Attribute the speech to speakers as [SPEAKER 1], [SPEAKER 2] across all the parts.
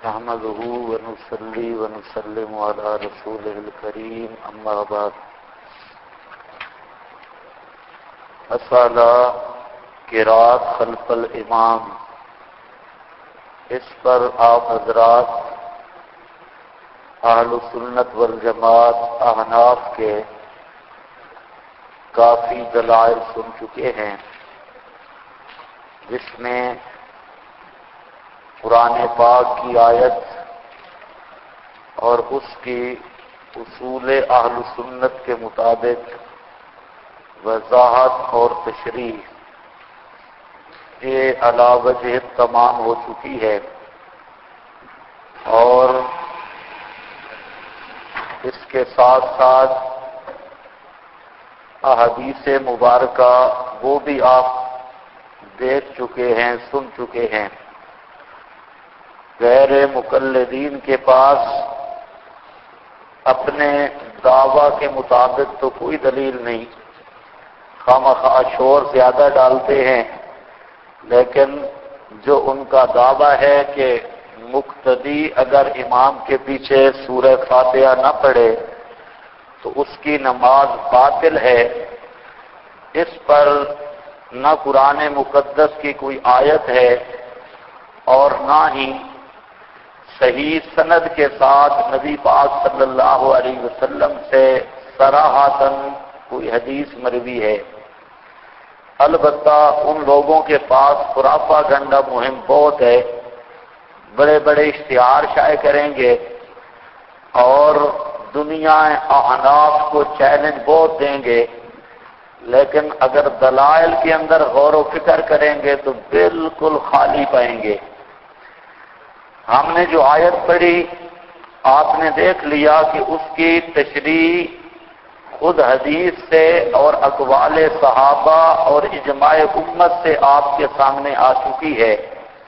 [SPEAKER 1] نحمده ونصلي ونسلم على رسوله الكريم اما بعد مسئلہ قرات خلف الامام، اس پر آپ حضرات اہل سنت والجماعت احناف کے کافی دلائل سن چکے ہیں، جس میں قرآن پاک کی آیت اور اس کی اصول اہل سنت کے مطابق وضاحت اور تشریح یہ علی وجہ تمام ہو چکی ہے، اور اس کے ساتھ ساتھ احادیث مبارکہ وہ بھی آپ دیکھ چکے ہیں، سن چکے ہیں۔ غیر مقلدین کے پاس اپنے دعویٰ کے مطابق تو کوئی دلیل نہیں، خواہ شور زیادہ ڈالتے ہیں، لیکن جو ان کا دعویٰ ہے کہ مقتدی اگر امام کے پیچھے سورہ فاتحہ نہ پڑھے تو اس کی نماز باطل ہے، اس پر نہ قرآن مقدس کی کوئی آیت ہے اور نہ ہی صحیح سند کے ساتھ نبی پاک صلی اللہ علیہ وسلم سے صراحتاً کوئی حدیث مروی ہے۔ البتہ ان لوگوں کے پاس پراپاگنڈا مہم بہت ہے، بڑے بڑے اشتہار شائع کریں گے اور دنیا احناف کو چیلنج بہت دیں گے، لیکن اگر دلائل کے اندر غور و فکر کریں گے تو بالکل خالی پائیں گے۔ ہم نے جو آیت پڑھی آپ نے دیکھ لیا کہ اس کی تشریح خود حدیث سے اور اقوال صحابہ اور اجماع امت سے آپ کے سامنے آ چکی ہے۔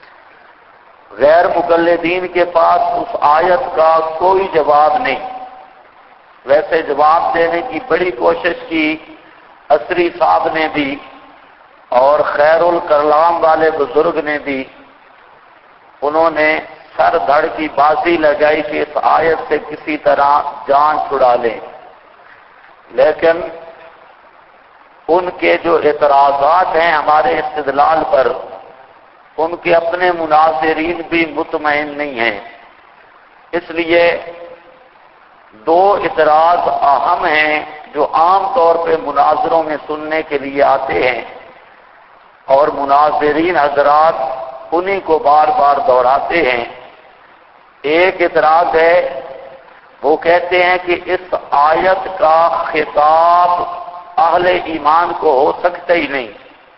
[SPEAKER 1] غیر مقلدین کے پاس اس آیت کا کوئی جواب نہیں۔ ویسے جواب دینے کی بڑی کوشش کی عصری صاحب نے بھی اور خیر الکلام والے بزرگ نے بھی، انہوں نے سر دھڑ کی بازی لگائی کہ اس آیت سے کسی طرح جان چھڑا لیں، لیکن ان کے جو اعتراضات ہیں ہمارے استدلال پر، ان کے اپنے مناظرین بھی مطمئن نہیں ہیں۔ اس لیے دو اعتراض اہم ہیں جو عام طور پہ مناظروں میں سننے کے لیے آتے ہیں، اور مناظرین حضرات انہی کو بار بار دہراتے ہیں۔ ایک اعتراض ہے، وہ کہتے ہیں کہ اس آیت کا خطاب اہل ایمان کو ہو سکتا ہی نہیں،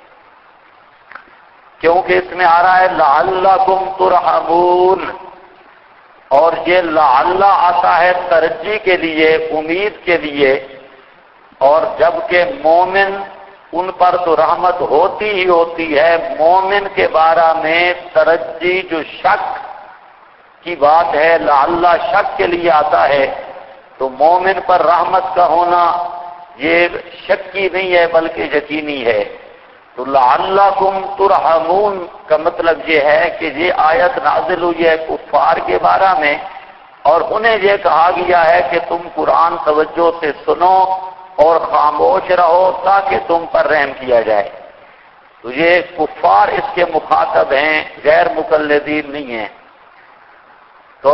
[SPEAKER 1] کیونکہ اس میں آ رہا ہے لعلکم ترحمون، اور یہ لعل آتا ہے ترجیح کے لیے، امید کے لیے، اور جبکہ مومن ان پر تو رحمت ہوتی ہی ہوتی ہے۔ مومن کے بارے میں ترجیح جو شک کی بات ہے، لعل شک کے لیے آتا ہے، تو مومن پر رحمت کا ہونا یہ شکی نہیں ہے بلکہ یقینی ہے۔ تو لعلکم ترحمون کا مطلب یہ ہے کہ یہ آیت نازل ہوئی ہے کفار کے بارے میں، اور انہیں یہ کہا گیا ہے کہ تم قرآن توجہ سے سنو اور خاموش رہو تاکہ تم پر رحم کیا جائے۔ تو یہ کفار اس کے مخاطب ہیں، غیر مقلدین نہیں ہیں۔ تو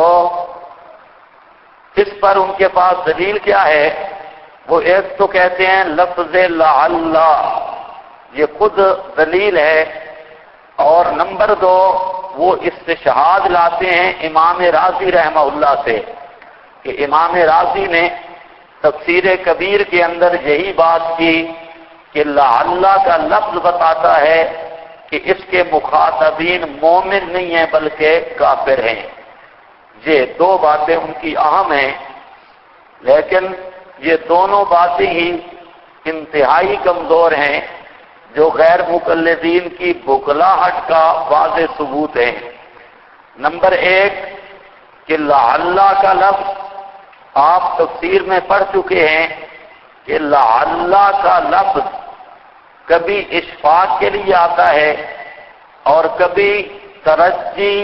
[SPEAKER 1] اس پر ان کے پاس دلیل کیا ہے؟ وہ ایک تو کہتے ہیں لفظ لعل یہ خود دلیل ہے، اور نمبر دو وہ استشہاد لاتے ہیں امام رازی رحمہ اللہ سے، کہ امام رازی نے تفسیر کبیر کے اندر یہی بات کی کہ لعل کا لفظ بتاتا ہے کہ اس کے مخاطبین مومن نہیں ہیں بلکہ کافر ہیں۔ یہ دو باتیں ان کی اہم ہیں، لیکن یہ دونوں باتیں ہی انتہائی کمزور ہیں، جو غیر مقلدین کی بخلاہٹ کا واضح ثبوت ہے۔ نمبر ایک کہ لعل کا لفظ آپ تفسیر میں پڑھ چکے ہیں کہ لعل کا لفظ کبھی اشفاق کے لیے آتا ہے اور کبھی ترجی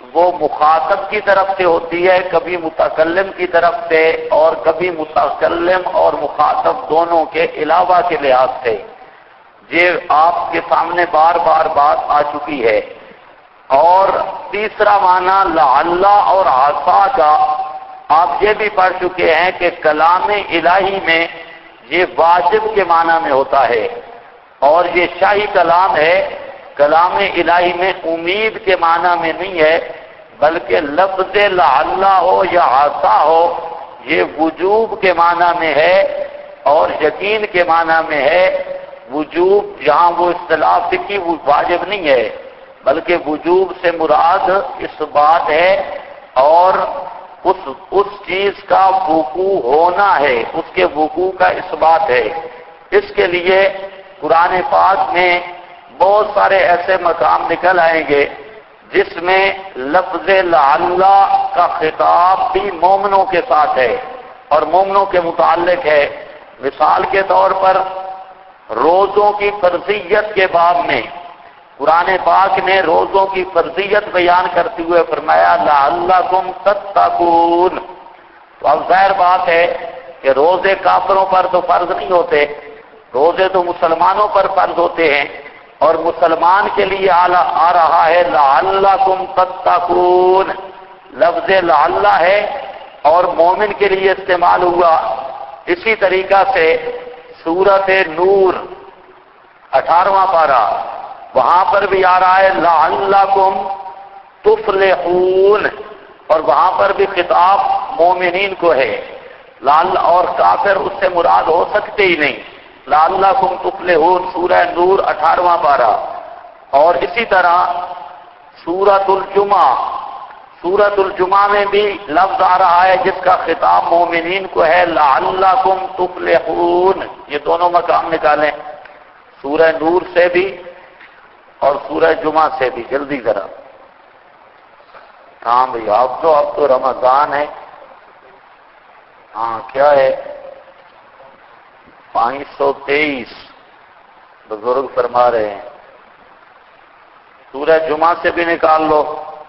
[SPEAKER 1] وہ مخاطب کی طرف سے ہوتی ہے، کبھی متکلم کی طرف سے اور کبھی متکلم اور مخاطب دونوں کے علاوہ کے لحاظ سے۔ یہ آپ کے سامنے بار بار بات آ چکی ہے۔ اور تیسرا معنی لعل اور عسا کا آپ یہ بھی پڑھ چکے ہیں کہ کلام الہی میں یہ واجب کے معنی میں ہوتا ہے، اور یہ شاہی کلام ہے، کلام الہی میں امید کے معنی میں نہیں ہے، بلکہ لفظ لعل ہو یا عسا ہو یہ وجوب کے معنی میں ہے اور یقین کے معنی میں ہے۔ وجوب جہاں وہ اصطلاح فقہی وہ واجب نہیں ہے، بلکہ وجوب سے مراد اس بات ہے اور اس چیز کا وقوع ہونا ہے، اس کے وقوع کا اس بات ہے۔ اس کے لیے قرآن پاک میں بہت سارے ایسے مقام نکل آئیں گے جس میں لفظ لعل کا خطاب بھی مومنوں کے ساتھ ہے اور مومنوں کے متعلق ہے۔ مثال کے طور پر روزوں کی فرضیت کے باب میں قرآن پاک نے روزوں کی فرضیت بیان کرتے ہوئے فرمایا لعلکم تتقون۔ تو اب ظاہر بات ہے کہ روزے کافروں پر تو فرض نہیں ہوتے، روزے تو مسلمانوں پر فرض ہوتے ہیں، اور مسلمان کے لیے آ رہا ہے لعلکم تتقون، لفظ لعل ہے اور مومن کے لیے استعمال ہوا۔ اسی طریقہ سے سورۃ نور 18واں پارہ وہاں پر بھی آ رہا ہے لعلکم تفلحون، اور وہاں پر بھی خطاب مومنین کو ہے، لعل اور کافر اس سے مراد ہو سکتے ہی نہیں۔ لعلکم تفلحون سورہ نور 18واں پارہ، اور اسی طرح سورۃ الجمعہ میں بھی لفظ آ رہا ہے جس کا خطاب مومنین کو ہے لعلکم تفلحون۔ یہ دونوں مقام نکالیں، سورہ نور سے بھی اور سورہ جمعہ سے بھی۔ جلدی ذرا، ہاں بھئی اب تو رمضان ہے، ہاں کیا ہے 523 بزرگ فرما رہے ہیں، سورہ جمعہ سے بھی نکال لو۔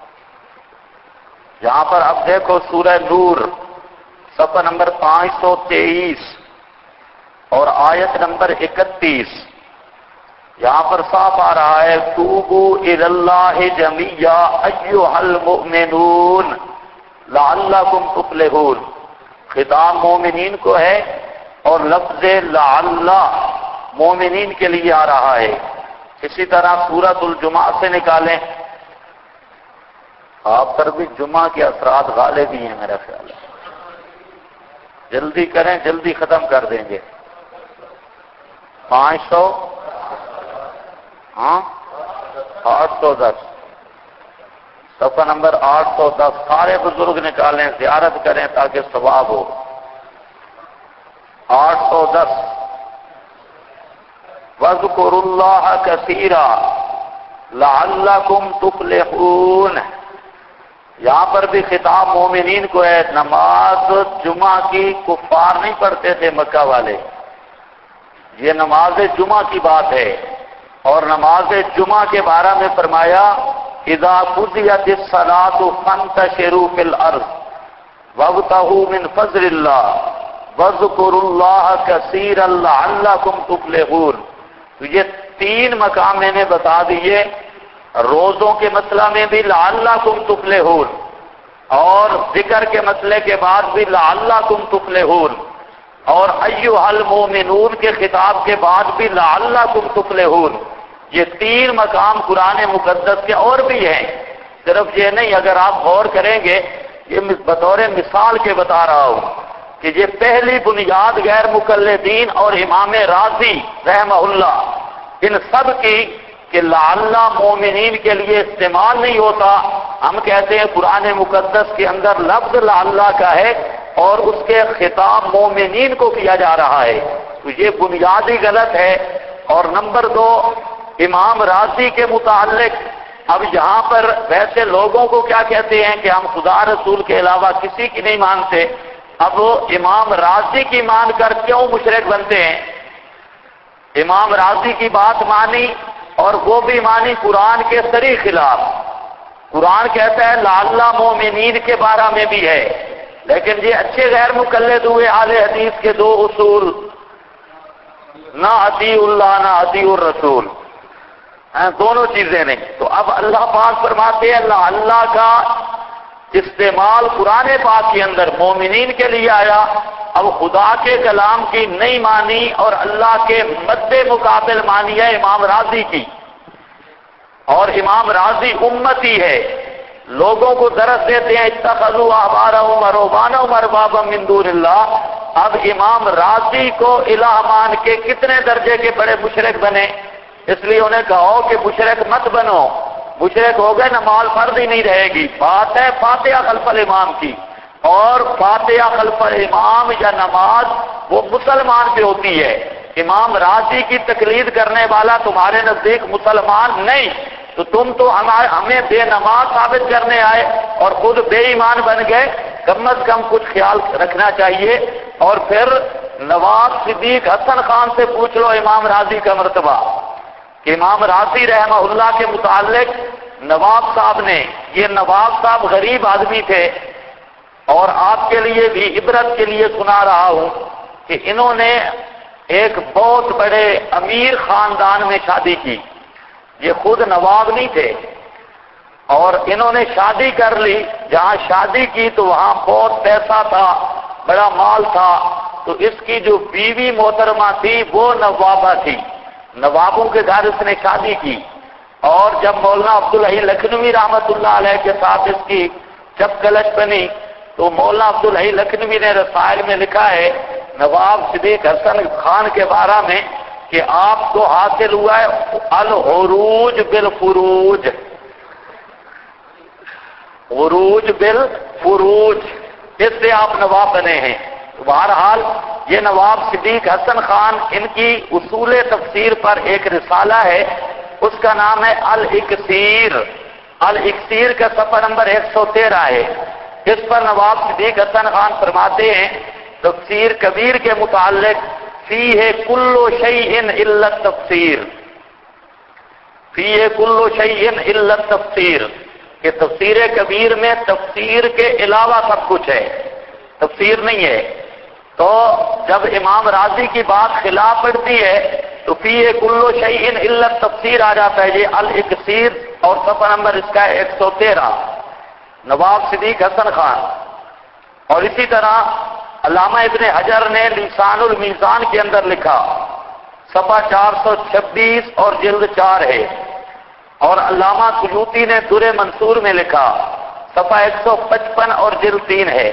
[SPEAKER 1] یہاں پر اب دیکھو سورہ نور صفحہ نمبر 523 اور آیت نمبر 31، یہاں پر صاف آ رہا ہے توبو الی اللہ جمیعا ایھا المؤمنون لعلکم تفلحون، خطاب مومنین کو ہے اور لفظ لعل مومنین کے لیے آ رہا ہے۔ اسی طرح سورۃ الجمعہ سے نکالیں، آپ پر بھی جمعہ کے اثرات غالب ہی ہیں میرا خیال ہے، جلدی کریں جلدی ختم کر دیں گے۔ 810 صفحہ نمبر 810، سارے بزرگ نکالیں زیارت کریں تاکہ ثواب ہو۔ 810 وَاذْكُرُوا اللَّهَ كَثِيرًا لَعَلَّكُمْ تُفْلِحُونَ، یہاں پر بھی خطاب مومنین کو ہے۔ نماز جمعہ کی کفار نہیں پڑھتے تھے مکہ والے، یہ نماز جمعہ کی بات ہے، اور نماز جمعہ کے بارے میں فرمایا اذا قضیت الصلاۃ فانتشروا فی الارض وابتغوا من فضل اللہ واذکروا اللہ کثیرا لعلکم تفلحون۔ تو یہ 3 مقام میں نے بتا دیے، روزوں کے مسئلہ میں بھی لعلکم تفلحون، اور ذکر کے مسئلے کے بعد بھی لعلکم تفلحون، اور ایھا المؤمنون کے خطاب کے بعد بھی لعلکم تفلحون۔ یہ 3 مقام قرآن مقدس کے اور بھی ہیں، صرف یہ نہیں، اگر آپ غور کریں گے یہ بطور مثال کے بتا رہا ہوں کہ یہ پہلی بنیاد غیر مقلدین اور امام راضی رحمہ اللہ ان سب کی کہ لعل مومنین کے لیے استعمال نہیں ہوتا، ہم کہتے ہیں قرآن مقدس کے اندر لفظ لعل کا ہے اور اس کے خطاب مومنین کو کیا جا رہا ہے، تو یہ بنیادی غلط ہے۔ اور نمبر 2 امام راضی کے متعلق، اب یہاں پر ویسے لوگوں کو کیا کہتے ہیں کہ ہم خدا رسول کے علاوہ کسی کی نہیں مانتے، اب امام راضی کی مان کر کیوں مشرک بنتے ہیں؟ امام راضی کی بات مانی اور وہ بھی مانی قرآن کے صریح خلاف، قرآن کہتا ہے لعل مومنین کے بارے میں بھی ہے، لیکن یہ اچھے غیر مقلد ہوئے اہل حدیث کے دو اصول، نہ اطیع اللہ نہ اطیع الرسول، دونوں چیزیں نہیں۔ تو اب اللہ پاک فرماتے ہیں اللہ کا استعمال قرآن پاک کے اندر مومنین کے لیے آیا، اب خدا کے کلام کی نہیں مانی اور اللہ کے مد مقابل مانی ہے امام راضی کی، اور امام راضی امتی ہے، لوگوں کو درس دیتے ہیں اتخذوا احبارهم ورهبانهم اربابا من دون اللہ۔ اب امام راضی کو الہ مان کے کتنے درجے کے بڑے مشرک بنے، اس لیے انہیں کہو کہ مشرک مت بنو، مشرک ہو گئے نماز فرض ہی نہیں رہے گی۔ بات ہے فاتحہ خلف الامام کی، اور فاتحہ خلف الامام یا نماز وہ مسلمان پہ ہوتی ہے، امام راضی کی تقلید کرنے والا تمہارے نزدیک مسلمان نہیں، تو تم تو ہمیں بے نماز ثابت کرنے آئے اور خود بے ایمان بن گئے، کم از کم کچھ خیال رکھنا چاہیے۔ اور پھر نواب صدیق حسن خان سے پوچھ لو امام راضی کا مرتبہ، کہ امام راضی رحمہ اللہ کے متعلق نواب صاحب نے، یہ نواب صاحب غریب آدمی تھے، اور آپ کے لیے بھی عبرت کے لیے سنا رہا ہوں کہ انہوں نے ایک بہت بڑے امیر خاندان میں شادی کی، یہ خود نواب نہیں تھے، اور انہوں نے شادی کر لی، جہاں شادی کی تو وہاں بہت پیسہ تھا، بڑا مال تھا، تو اس کی جو بیوی محترمہ تھی وہ نوابہ تھی، نوابوں کے گھر اس نے شادی کی۔ اور جب مولانا عبدالحی لکھنوی رحمۃ اللہ علیہ کے ساتھ اس کی جب کلش بنی، تو مولانا عبدالحی لکھنوی نے رسائل میں لکھا ہے نواب صدیق حسن خان کے بارے میں کہ آپ کو حاصل ہوا ہے العروج بالفروج، عروج بالفروج، اس سے آپ نواب بنے ہیں۔ بہرحال یہ نواب صدیق حسن خان، ان کی اصول تفسیر پر ایک رسالہ ہے، اس کا نام ہے الاکسیر، الاکسیر کا صفحہ نمبر 113 ہے۔ اس پر نواب صدیق حسن خان فرماتے ہیں تفسیر کبیر کے متعلق فیہ کل شیء الا التفسیر، فیہ کل شیء الا التفسیر، کہ تفسیر کبیر میں تفسیر کے علاوہ سب کچھ ہے، تفسیر نہیں ہے۔ تو جب امام راضی کی بات خلاف پڑتی ہے تو فیہ کل شیء الا التفسیر آ جاتا ہے، یہ الاکسیر، اور صفحہ نمبر اس کا ہے 113، نواب صدیق حسن خان۔ اور اسی طرح علامہ ابن حجر نے لسان المیزان کے اندر لکھا، صفحہ 426 اور جلد 4 ہے، اور علامہ سیوطی نے در منصور میں لکھا، صفحہ 155 اور جلد 3 ہے۔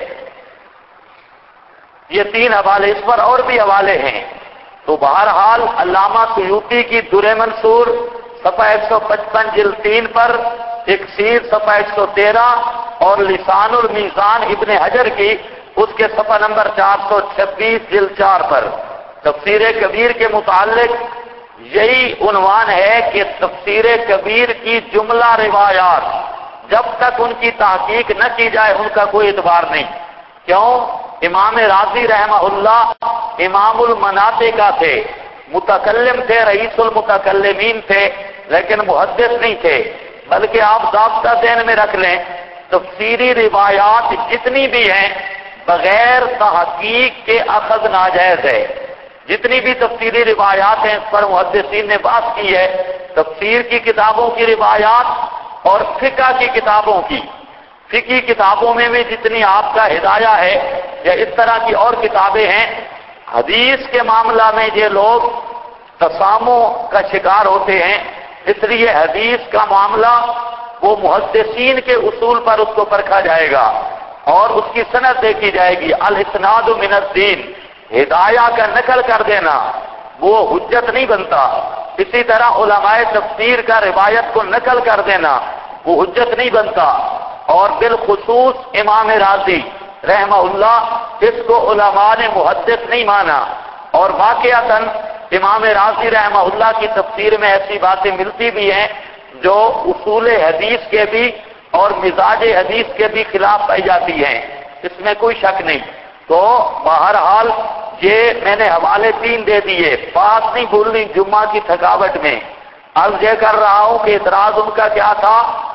[SPEAKER 1] یہ 3 حوالے، اس پر اور بھی حوالے ہیں۔ تو بہرحال علامہ سیوطی کی در منصور صفحہ 155 جلد 3 پر، اکسیر صفحہ 113، اور لسان المیزان ابن حجر کی اس کے صفحہ نمبر 426 جلد 4 پر تفسیر کبیر کے متعلق یہی عنوان ہے کہ تفسیر کبیر کی جملہ روایات جب تک ان کی تحقیق نہ کی جائے ان کا کوئی اعتبار نہیں۔ کیوں؟ امام راضی رحمہ اللہ امام المناطق تھے، متکلم تھے، رئیس المتکلمین تھے، لیکن محدث نہیں تھے، بلکہ آپ ضابطہ ذہن میں رکھ لیں تفسیری روایات جتنی بھی ہیں بغیر تحقیق کے اخذ ناجائز ہے۔ جتنی بھی تفسیری روایات ہیں اس پر محدثین نے بات کی ہے، تفسیر کی کتابوں کی روایات اور فقہ کی کتابوں کی، فقہی کتابوں میں بھی جتنی آپ کا ہدایہ ہے یا اس طرح کی اور کتابیں ہیں، حدیث کے معاملہ میں یہ لوگ تسامح کا شکار ہوتے ہیں، اس لیے حدیث کا معاملہ وہ محدثین کے اصول پر اس کو پرکھا جائے گا اور اس کی سند دیکھی جائے گی۔ الاسناد من الدین، ہدایہ کا نقل کر دینا وہ حجت نہیں بنتا۔ اسی طرح علماء تفسیر کا روایت کو نقل کر دینا وہ حجت نہیں بنتا، اور بالخصوص امام راضی رحمہ اللہ اس کو علماء نے محدث نہیں مانا، اور واقعتاً امام راضی رحمہ اللہ کی تفسیر میں ایسی باتیں ملتی بھی ہیں جو اصول حدیث کے بھی اور مزاج حدیث کے بھی خلاف پائی جاتی ہیں، اس میں کوئی شک نہیں۔ تو بہرحال یہ میں نے حوالے 3 دے دیے، بات نہیں بھولنی جمعہ کی تھکاوٹ میں۔ عرض یہ کر رہا ہوں کہ اعتراض ان کا کیا تھا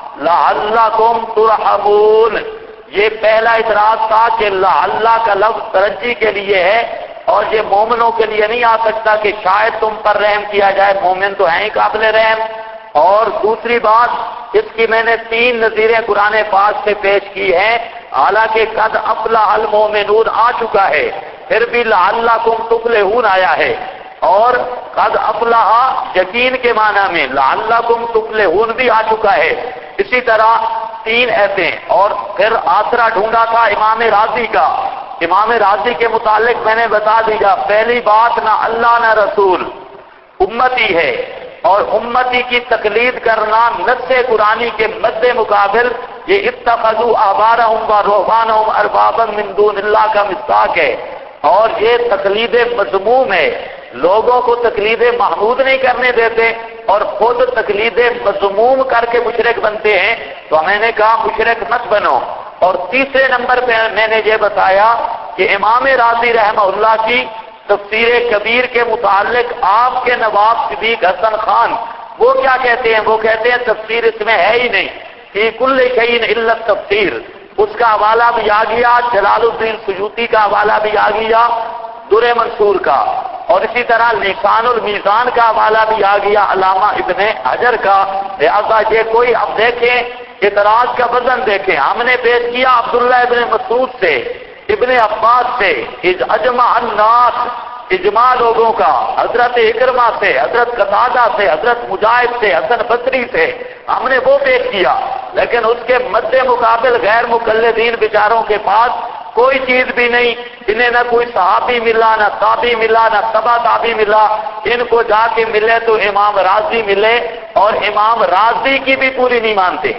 [SPEAKER 1] لعلکم ترحمون، یہ پہلا اعتراض تھا کہ لعل کا لفظ ترجی کے لیے ہے اور یہ مومنوں کے لیے نہیں آ سکتا کہ شاید تم پر رحم کیا جائے، مومن تو ہیں ہی قابل رحم۔ اور دوسری بات، اس کی میں نے 3 نظیریں قرآن پاک سے پیش کی ہیں، حالانکہ قد افلح المؤمنون آ چکا ہے، پھر بھی لعلکم تفلحون آیا ہے، اور قد افلح یقین کے معنی میں لعلکم تفلحون بھی آ چکا ہے۔ اسی طرح 3 ایسے، اور پھر آسرا ڈھونڈا تھا امام راضی کا۔ امام راضی کے متعلق میں نے بتا دیا، پہلی بات نہ اللہ نہ رسول، امتی ہے، اور امتی کی تقلید کرنا نص قرآنی کے مد مقابل یہ اتخذوا احبارهم ورهبانهم اربابا من دون اللہ کا مصداق ہے، اور یہ تقلید مذموم ہے، لوگوں کو تقلید محمود نہیں کرنے دیتے اور خود تقلید مذموم کر کے مشرک بنتے ہیں، تو میں نے کہا مشرک مت بنو۔ اور تیسرے نمبر پہ میں نے یہ بتایا کہ امام راضی رحمہ اللہ کی تفسیر کبیر کے متعلق آپ کے نواب صدیق حسن خان وہ کیا کہتے ہیں؟ وہ کہتے ہیں تفسیر اس میں ہے ہی نہیں، فی کل شیء الا التفسیر، اس کا حوالہ بھی آ گیا، جلال الدین سیوطی کا حوالہ بھی آ گیا، در منصور کا، اور اسی طرح لسان المیزان کا حوالہ بھی آ گیا علامہ ابن حجر کا۔ لہذا یہ کوئی اب دیکھیں اعتراض کا وزن دیکھیں، ہم نے پیش کیا عبداللہ ابن مسعود سے، ابن عباس سے، اجمع الناس، اجماع لوگوں کا، حضرت اکرمہ سے، حضرت قتادہ سے، حضرت مجاہد سے، حسن بصری سے، ہم نے وہ پیش کیا، لیکن اس کے مد مقابل غیر مقلدین بیچاروں کے پاس کوئی چیز بھی نہیں، انہیں نہ کوئی صحابی ملا، نہ تابعی ملا، نہ تبع تابعی ملا، ان کو جا کے ملے تو امام راضی ملے، اور امام راضی کی بھی پوری نہیں مانتے۔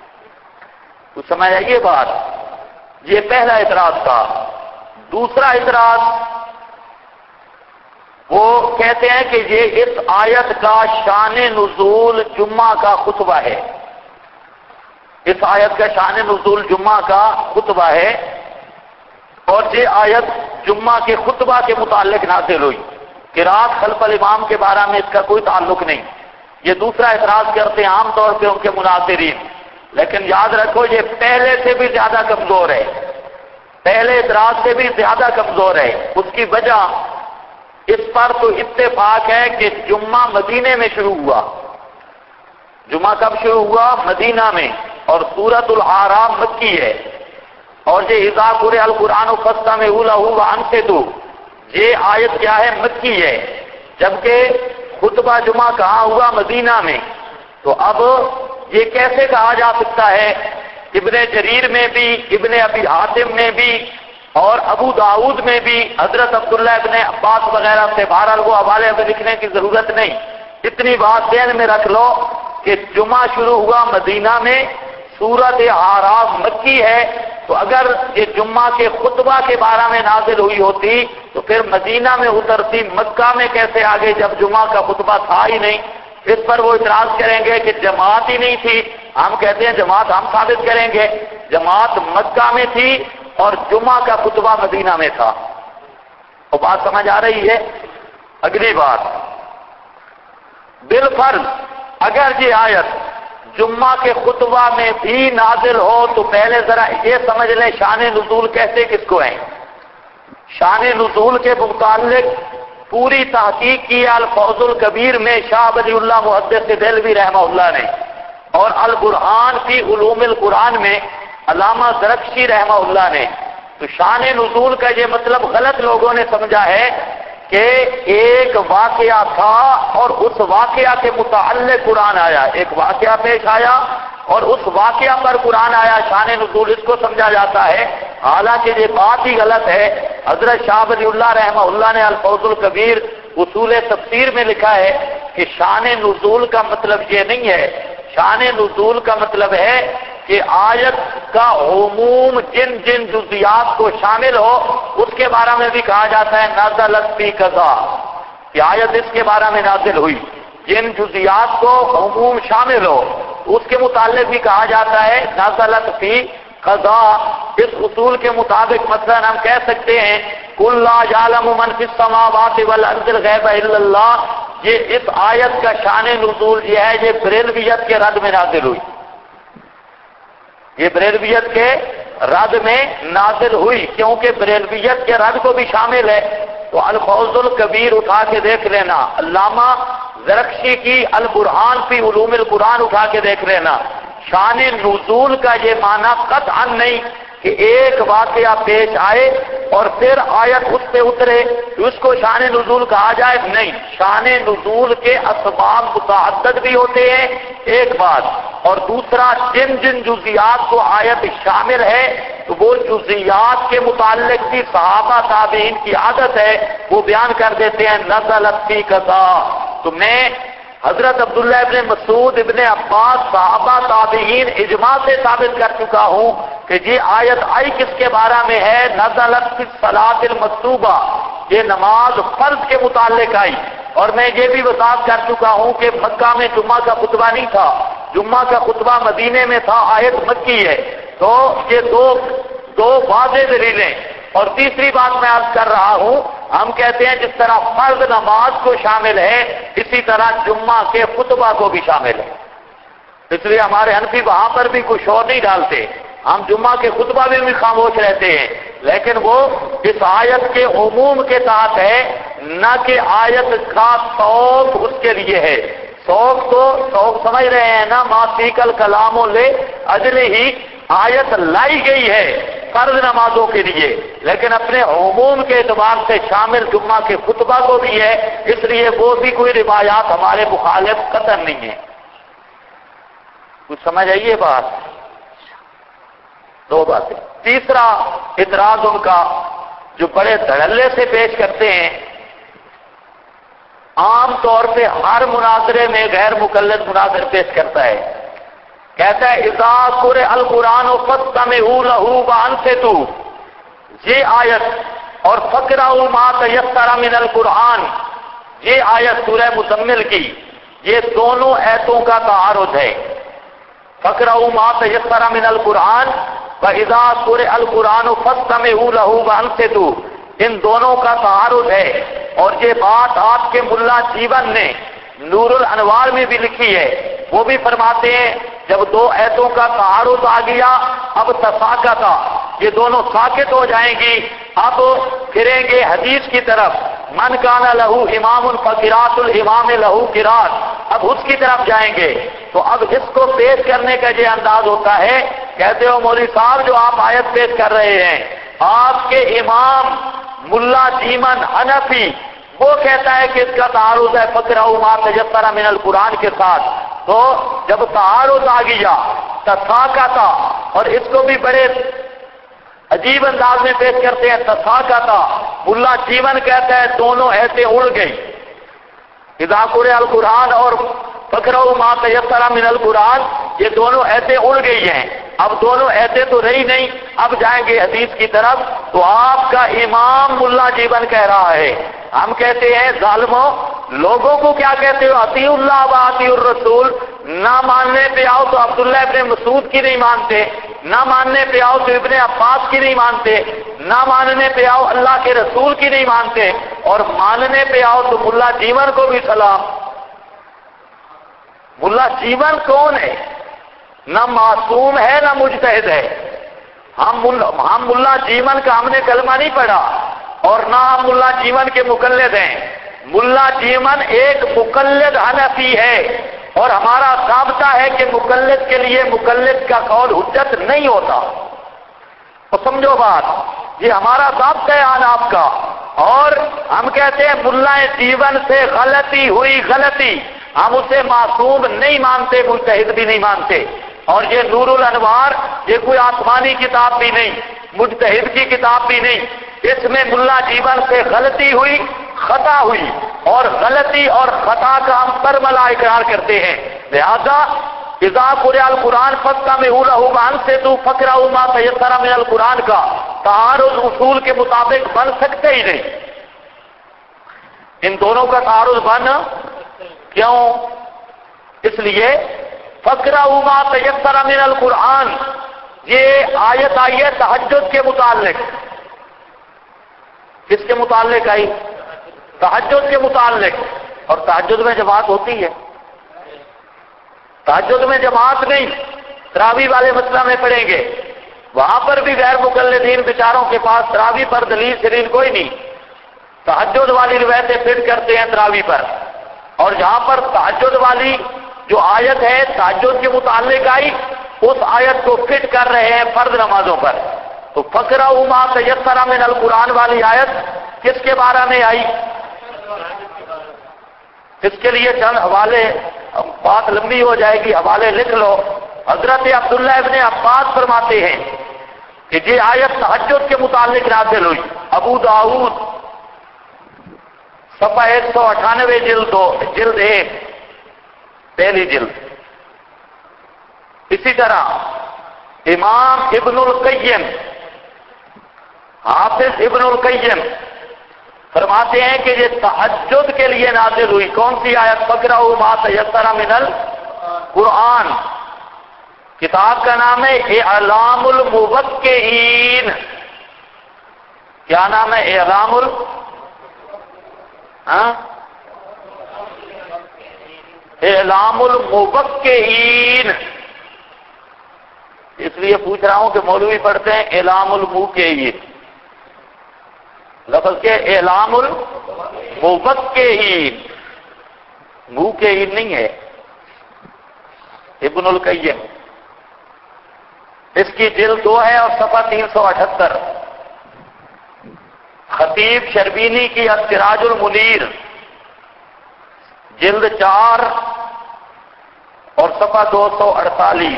[SPEAKER 1] تو سمجھ آئیے بات، یہ پہلا اعتراض تھا۔ دوسرا اعتراض، وہ کہتے ہیں کہ یہ اس آیت کا شان نزول جمعہ کا خطبہ ہے، اس آیت کا شان نزول جمعہ کا خطبہ ہے، اور یہ آیت جمعہ کے خطبہ کے متعلق نازل ہوئی، قرات خلف الامام کے بارے میں اس کا کوئی تعلق نہیں۔ یہ دوسرا اعتراض کرتے ہیں عام طور پہ ان کے مناظرین، لیکن یاد رکھو یہ پہلے سے بھی زیادہ کمزور ہے، پہلے اعتراض سے بھی زیادہ کمزور ہے۔ اس کی وجہ اس پر تو اتفاق ہے کہ جمعہ مدینے میں شروع ہوا، جمعہ کب شروع ہوا؟ مدینہ میں، اور سورۃ الاعراف مکی ہے، اور یہ اذا قرئ القرآن فاستمعوا له وانصتوا، یہ آیت کیا ہے؟ مکی ہے، جبکہ خطبہ جمعہ کہاں ہوا؟ مدینہ میں۔ تو اب یہ کیسے کہا جا سکتا ہے؟ ابن جریر میں بھی، ابن ابی حاتم میں بھی، اور ابو داؤد میں بھی، حضرت عبداللہ ابن عباس وغیرہ سے، بہرحال وہ حوالے میں لکھنے کی ضرورت نہیں، اتنی بات ذہن میں رکھ لو کہ جمعہ شروع ہوا مدینہ میں، سورۃ اعراف مکی ہے، تو اگر یہ جمعہ کے خطبہ کے بارے میں نازل ہوئی ہوتی تو پھر مدینہ میں اترتی، مکہ میں کیسے آگے جب جمعہ کا خطبہ تھا ہی نہیں؟ اس پر وہ اعتراض کریں گے کہ جماعت ہی نہیں تھی، ہم کہتے ہیں جماعت ہم ثابت کریں گے، جماعت مکہ میں تھی اور جمعہ کا خطبہ مدینہ میں تھا۔ وہ بات سمجھ آ رہی ہے؟ اگلی بات، بالفرض اگر یہ آیت جمعہ کے خطبہ میں بھی نازل ہو تو پہلے ذرا یہ سمجھ لیں شان نزول کہتے کس کو ہیں۔ شان نزول کے متعلق پوری تحقیق کی الفوز الکبیر میں شاہ ولی اللہ محدث دہلوی رحمہ اللہ نے، اور البرہان فی علوم القرآن میں علامہ زرکشی رحمہ اللہ نے۔ تو شان نزول کا یہ مطلب غلط لوگوں نے سمجھا ہے کہ ایک واقعہ تھا اور اس واقعہ کے متعلق قرآن آیا، ایک واقعہ پیش آیا اور اس واقعہ پر قرآن آیا، شان نزول اس کو سمجھا جاتا ہے، حالانکہ یہ بات ہی غلط ہے۔ حضرت شاہ ولی اللہ رحمہ اللہ نے الفوز الکبیر اصول تفسیر میں لکھا ہے کہ شان نزول کا مطلب یہ نہیں ہے، شان نزول کا مطلب ہے کہ آیت کا عموم جن جن جزیات کو شامل ہو اس کے بارے میں بھی کہا جاتا ہے نازلت فی قضا، کہ آیت اس کے بارے میں نازل ہوئی، جن جزیات کو عموم شامل ہو اس کے متعلق بھی کہا جاتا ہے نازلت فی قضا۔ اس اصول کے مطابق مثلا ہم کہہ سکتے ہیں قل لا یعلم من فی السماوات والارض الغیب الا اللہ، یہ اس آیت کا شان نزول یہ ہے، یہ بریلویت کے رد میں نازل ہوئی، یہ بریلویت کے رد میں نازل ہوئی، کیونکہ بریلویت کے رد کو بھی شامل ہے۔ تو الفوز الکبیر اٹھا کے دیکھ لینا، علامہ زرکشی کی البرہان فی علوم القرآن اٹھا کے دیکھ لینا، شان نزول کا یہ معنی قطعا نہیں کہ ایک واقعہ پیش آئے اور پھر آیت اس پہ اترے اس کو شان نزول کہا جائے، نہیں، شان نزول کے اسباب متعدد بھی ہوتے ہیں ایک بات، اور دوسرا جن جن جزیات کو آیت شامل ہے تو وہ جزیات کے متعلق بھی صحابہ تابعین کی عادت ہے وہ بیان کر دیتے ہیں نزلت فی قضا۔ تو میں حضرت عبداللہ ابن مسعود، ابن عباس، صحابہ تابعین اجماع سے ثابت کر چکا ہوں کہ یہ آیت آئی کس کے بارے میں ہے، نزلت فی الصلاۃ المکتوبہ، یہ نماز فرض کے متعلق آئی۔ اور میں یہ بھی وضاحت کر چکا ہوں کہ مکہ میں جمعہ کا خطبہ نہیں تھا، جمعہ کا خطبہ مدینے میں تھا، آیت مکی ہے۔ تو یہ دو واضح دلیلیں۔ اور تیسری بات میں عرض کر رہا ہوں، ہم کہتے ہیں جس طرح فرض نماز کو شامل ہے اسی طرح جمعہ کے خطبہ کو بھی شامل ہے، اس لیے ہمارے حنفی وہاں پر بھی کوئی شور نہیں ڈالتے، ہم جمعہ کے خطبہ میں بھی خاموش رہتے ہیں، لیکن وہ اس آیت کے عموم کے تحت ہے، نہ کہ آیت کا سوق اس کے لیے ہے۔ سوق تو سوق سمجھ رہے ہیں نا، ما فیکل کلاموں لے اجل ہی آیت لائی گئی ہے فرض نمازوں کے لیے، لیکن اپنے عموم کے اعتبار سے شامل جمعہ کے خطبہ کو بھی ہے، اس لیے وہ بھی کوئی روایات ہمارے مخالف قطعا نہیں ہے۔ کچھ سمجھ آئیے بات؟ دو باتیں۔ تیسرا اعتراض ان کا جو بڑے دھڑلے سے پیش کرتے ہیں، عام طور پہ ہر مناظرے میں غیر مقلد مناظر پیش کرتا ہے، کہتا ہے اذا قرئ القرآن فاستمعوا له وانصتوا، یہ آیت اور فقرؤوا ما تيسر من القرآن، یہ آیت سورہ مزمل کی، یہ دونوں آیتوں کا تعارض ہے۔ فقرؤوا ما تيسر من القرآن واذا قرئ القرآن فاستمعوا له وانصتوا، ان دونوں کا تعارض ہے، اور یہ بات آپ کے ملا جیون نے نور الانوار میں بھی لکھی ہے، وہ بھی فرماتے ہیں جب دو آیتوں کا تعارض آ گیا اب تساقطا، یہ دونوں ساکت ہو جائیں گی، اب پھریں گے حدیث کی طرف، من کان لہو امام فقرات الامام لہو قرات، اب اس کی طرف جائیں گے۔ تو اب اس کو پیش کرنے کا یہ انداز ہوتا ہے، کہتے ہو مولوی صاحب جو آپ آیت پیش کر رہے ہیں، آپ کے امام ملا جیمن حنفی وہ کہتا ہے کہ اس کا تعارض ہے فقرؤوا ما تيسر من القرآن کے ساتھ، تو جب تعارض آ گیا تساقطا، اور اس کو بھی بڑے عجیب انداز میں پیش کرتے ہیں تساقطا، ملا جیون کہتا ہے دونوں ایسے اڑ گئی، اذا قرئ القرآن اور فقرؤوا ما تيسر من القرآن، یہ دونوں ایسے اڑ گئی ہیں، اب دونوں ایسے تو رہی نہیں، اب جائیں گے حدیث کی طرف۔ تو آپ کا امام ملا جیون کہہ رہا ہے، ہم کہتے ہیں ظالموں لوگوں کو کیا کہتے ہو، اطیع اللہ و اطیع الرسول، نہ ماننے پہ آؤ تو عبداللہ ابن مسعود کی نہیں مانتے، نہ ماننے پہ آؤ تو ابن عباس کی نہیں مانتے، نہ ماننے پہ آؤ اللہ کے رسول کی نہیں مانتے، اور ماننے پہ آؤ تو ملا جیون کو بھی سلام۔ ملا جیون کون ہے؟ نہ معصوم ہے نہ مجتہد ہے، ہم ملا جیون کا ہم نے کلمہ نہیں پڑھا، اور نہ ہم ملا جیون کے مقلد ہیں، ملا جیون ایک مقلد حنفی ہے، اور ہمارا ثابتہ ہے کہ مقلد کے لیے مقلد کا قول حجت نہیں ہوتا، تو سمجھو بات، یہ ہمارا ثابتہ ہے آپ کا، اور ہم کہتے ہیں ملا جیون سے غلطی ہوئی غلطی، ہم اسے معصوم نہیں مانتے، مجتہد بھی نہیں مانتے، اور یہ نور الانوار یہ کوئی آسمانی کتاب بھی نہیں، مجتہد کی کتاب بھی نہیں، اس میں ملا جیون سے غلطی ہوئی خطا ہوئی، اور غلطی اور خطا کا ہم برملا اقرار کرتے ہیں، لہذا اذا قرئ القرآن فاستمعوا له وانصتوا فقرؤوا ما تيسر من القرآن کا تعارض اصول کے مطابق بن سکتے ہی نہیں، ان دونوں کا تعارض بن کیوں؟ اس لیے فقرؤوا ما تيسر من القرآن یہ آیت آئی ہے تہجد کے متعلق، کس کے متعلق آئی؟ تہجد کے متعلق، اور تہجد میں جماعت ہوتی ہے؟ تہجد میں جماعت نہیں، تراویح والے مسئلہ میں پڑھیں گے، وہاں پر بھی غیر مقلدین بیچاروں کے پاس تراویح پر دلیل شریل کوئی نہیں، تہجد والی روایتیں فٹ کرتے ہیں تراویح پر، اور جہاں پر تہجد والی جو آیت ہے تہجد کے متعلق آئی، اس آیت کو فٹ کر رہے ہیں فرض نمازوں پر۔ تو فقرؤ ما تیسر من القرآن والی آیت کس کے بارے میں آئی؟ اس کے لیے چند حوالے، بات لمبی ہو جائے گی، حوالے لکھ لو۔ حضرت عبداللہ ابن عباس فرماتے ہیں کہ یہ آیت تہجد کے متعلق نازل ہوئی، ابو داؤد صفحہ 198 جلد 1 پہلی جلد۔ اسی طرح امام ابن القیم، حافظ ابن القیم فرماتے ہیں کہ یہ تہجد کے لیے نازل ہوئی۔ کون سی آیت؟ فقرؤ ما تیسر من القرآن، کتاب کا نام ہے اعلام الموقعین۔ کیا نام ہے؟ اعلام اعلام الموقعین۔ اس لیے پوچھ رہا ہوں کہ مولوی پڑھتے ہیں اعلام الموقعین، لفظ کے اعلام الموقعین، موقعین نہیں ہے۔ ابن القیم، اس کی جلد 2 ہے اور صفحہ 378۔ خطیب شربینی کی السراج المنیر جلد 4 اور صفحہ 248۔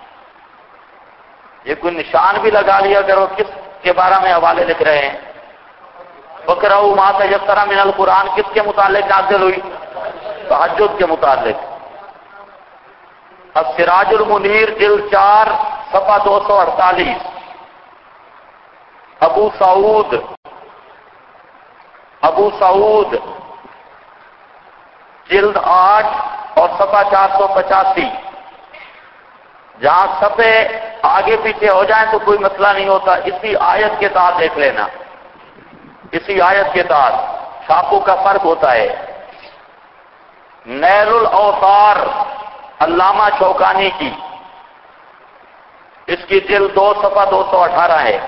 [SPEAKER 1] یہ کوئی نشان بھی لگا لیا کرو کس کے بارے میں حوالے لکھ رہے ہیں۔ فقرؤ ما تیسر من القرآن کس کے متعلق نازل ہوئی؟ تہجد کے متعلق۔ السراج المنیر جلد 4 صفحہ 248۔ ابو سعود جلد 8 اور صفحہ 485۔ جہاں صفحے آگے پیچھے ہو جائیں تو کوئی مسئلہ نہیں ہوتا، اسی آیت کے تحت دیکھ لینا، اسی آیت کے تحت چھاپوں کا فرق ہوتا ہے۔ نیل الاوطار علامہ شوکانی کی، اس کی جلد 2 صفحہ 218 ہے۔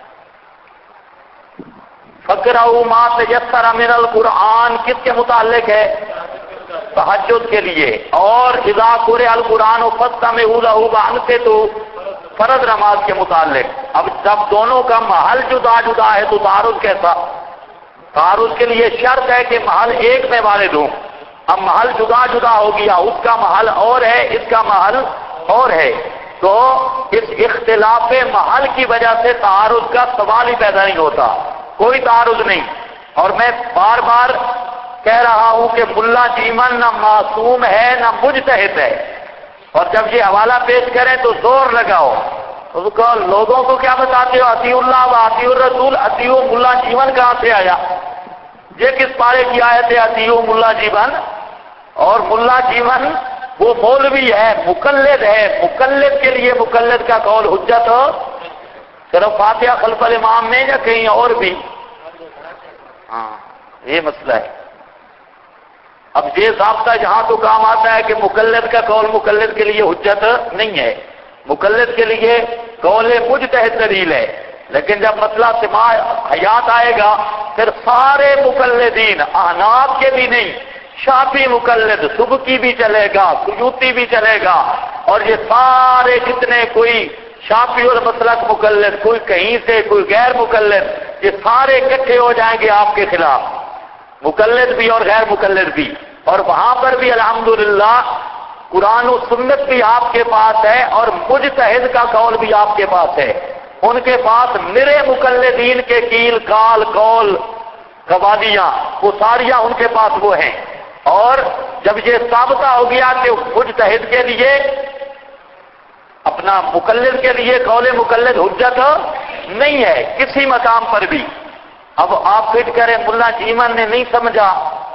[SPEAKER 1] فقرؤ ما تیسر من القرآن کس کے متعلق ہے؟ تہجد کے لیے۔ اور اذا قرئ القرآن فاستمعوا له وانصتوا فرض نماز کے متعلق۔ اب جب دونوں کا محل جدا جدا ہے تو تعارض کیسا؟ تعارض کے لیے شرط ہے کہ محل ایک میں وارد ہوں۔ اب محل جدا جدا ہو گیا، اس کا محل اور ہے، اس کا محل اور ہے، تو اس اختلاف محل کی وجہ سے تعارض کا سوال ہی پیدا نہیں ہوتا، کوئی تعارض نہیں۔ اور میں بار بار کہہ رہا ہوں کہ ملا جیمن نہ معصوم ہے نہ مجتہد ہے، اور جب یہ حوالہ پیش کریں تو زور لگاؤ، اس کو لوگوں کو کیا بتاتے ہو؟ اطیعوا اللہ و اطیعوا الرسول، اطیعوا ملا جیون کہاں سے آیا؟ یہ کس پارے کی آیت ہے اطیعوا ملا جیون؟ اور ملا جیون وہ مولوی ہے، مقلد ہے، مقلد کے لیے مقلد کا قول حجت ہو صرف فاتحہ خلف الامام میں یا کہیں اور بھی؟ ہاں، یہ مسئلہ ہے۔ اب یہ ضابطہ جہاں تو کام آتا ہے کہ مقلد کا قول مقلد کے لیے حجت نہیں ہے، مقلد کے لیے قول مجتہد دلیل ہے، لیکن جب مسئلہ سماع حیات آئے گا پھر سارے مقلدین، احناف کے بھی نہیں، شافعی مقلد، سبکی بھی چلے گا، سیوطی بھی چلے گا، اور یہ سارے جتنے کوئی شافعی اور مسلک مقلد، کوئی کہیں سے کوئی غیر مقلد، یہ سارے اکٹھے ہو جائیں گے آپ کے خلاف، مقلد بھی اور غیر مقلد بھی۔ اور وہاں پر بھی الحمدللہ قرآن و سنت بھی آپ کے پاس ہے اور مجتہد کا قول بھی آپ کے پاس ہے، ان کے پاس میرے مقلدین کے کیل کال قول قوالیاں وہ ساریاں ان کے پاس وہ ہیں۔ اور جب یہ ثابتہ ہو گیا کہ مجتہد کے لیے، اپنا مقلد کے لیے قول مقلد حجت نہیں ہے کسی مقام پر بھی، اب آپ فٹ کریں ملا جیمن نے نہیں سمجھا،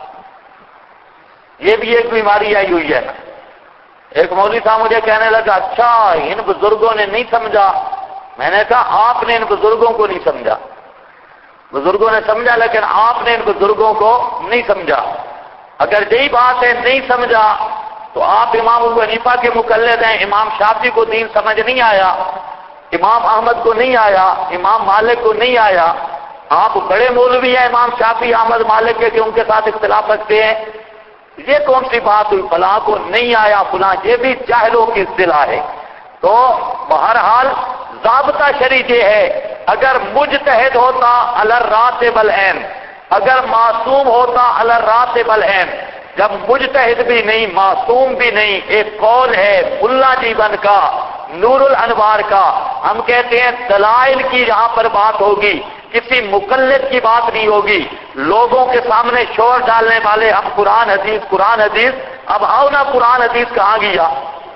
[SPEAKER 1] یہ بھی ایک بیماری آئی ہوئی ہے نا۔ ایک مولوی صاحب مجھے کہنے لگا اچھا ان بزرگوں نے نہیں سمجھا، میں نے کہا آپ نے ان بزرگوں کو نہیں سمجھا، بزرگوں نے سمجھا لیکن آپ نے ان بزرگوں کو نہیں سمجھا۔ اگر یہی بات ہے نہیں سمجھا تو آپ امام ابو حنیفہ کے مقلد ہیں، امام شافعی کو دین سمجھ نہیں آیا، امام احمد کو نہیں آیا، امام مالک کو نہیں آیا، آپ بڑے مولوی ہیں امام شافعی احمد مالک کے کہ ان کے ساتھ اختلاف رکھتے ہیں، یہ کون سی بات ہوئی؟ فلاں کو نہیں آیا فلاں، یہ بھی جاہلوں کی اصطلاح ہے۔ تو بہرحال ضابطہ شرعی یہ ہے، اگر مجتہد ہوتا علی الراتب العین، اگر معصوم ہوتا علی الراتب العین، جب مجتہد بھی نہیں معصوم بھی نہیں، ایک قول ہے ملا جیون کا نور الانوار کا، ہم کہتے ہیں دلائل کی جہاں پر بات ہوگی کسی مقلد کی بات نہیں ہوگی، لوگوں کے سامنے شور ڈالنے والے ہم قرآن حدیث، اب آؤ نا قرآن حدیث کہاں گیا؟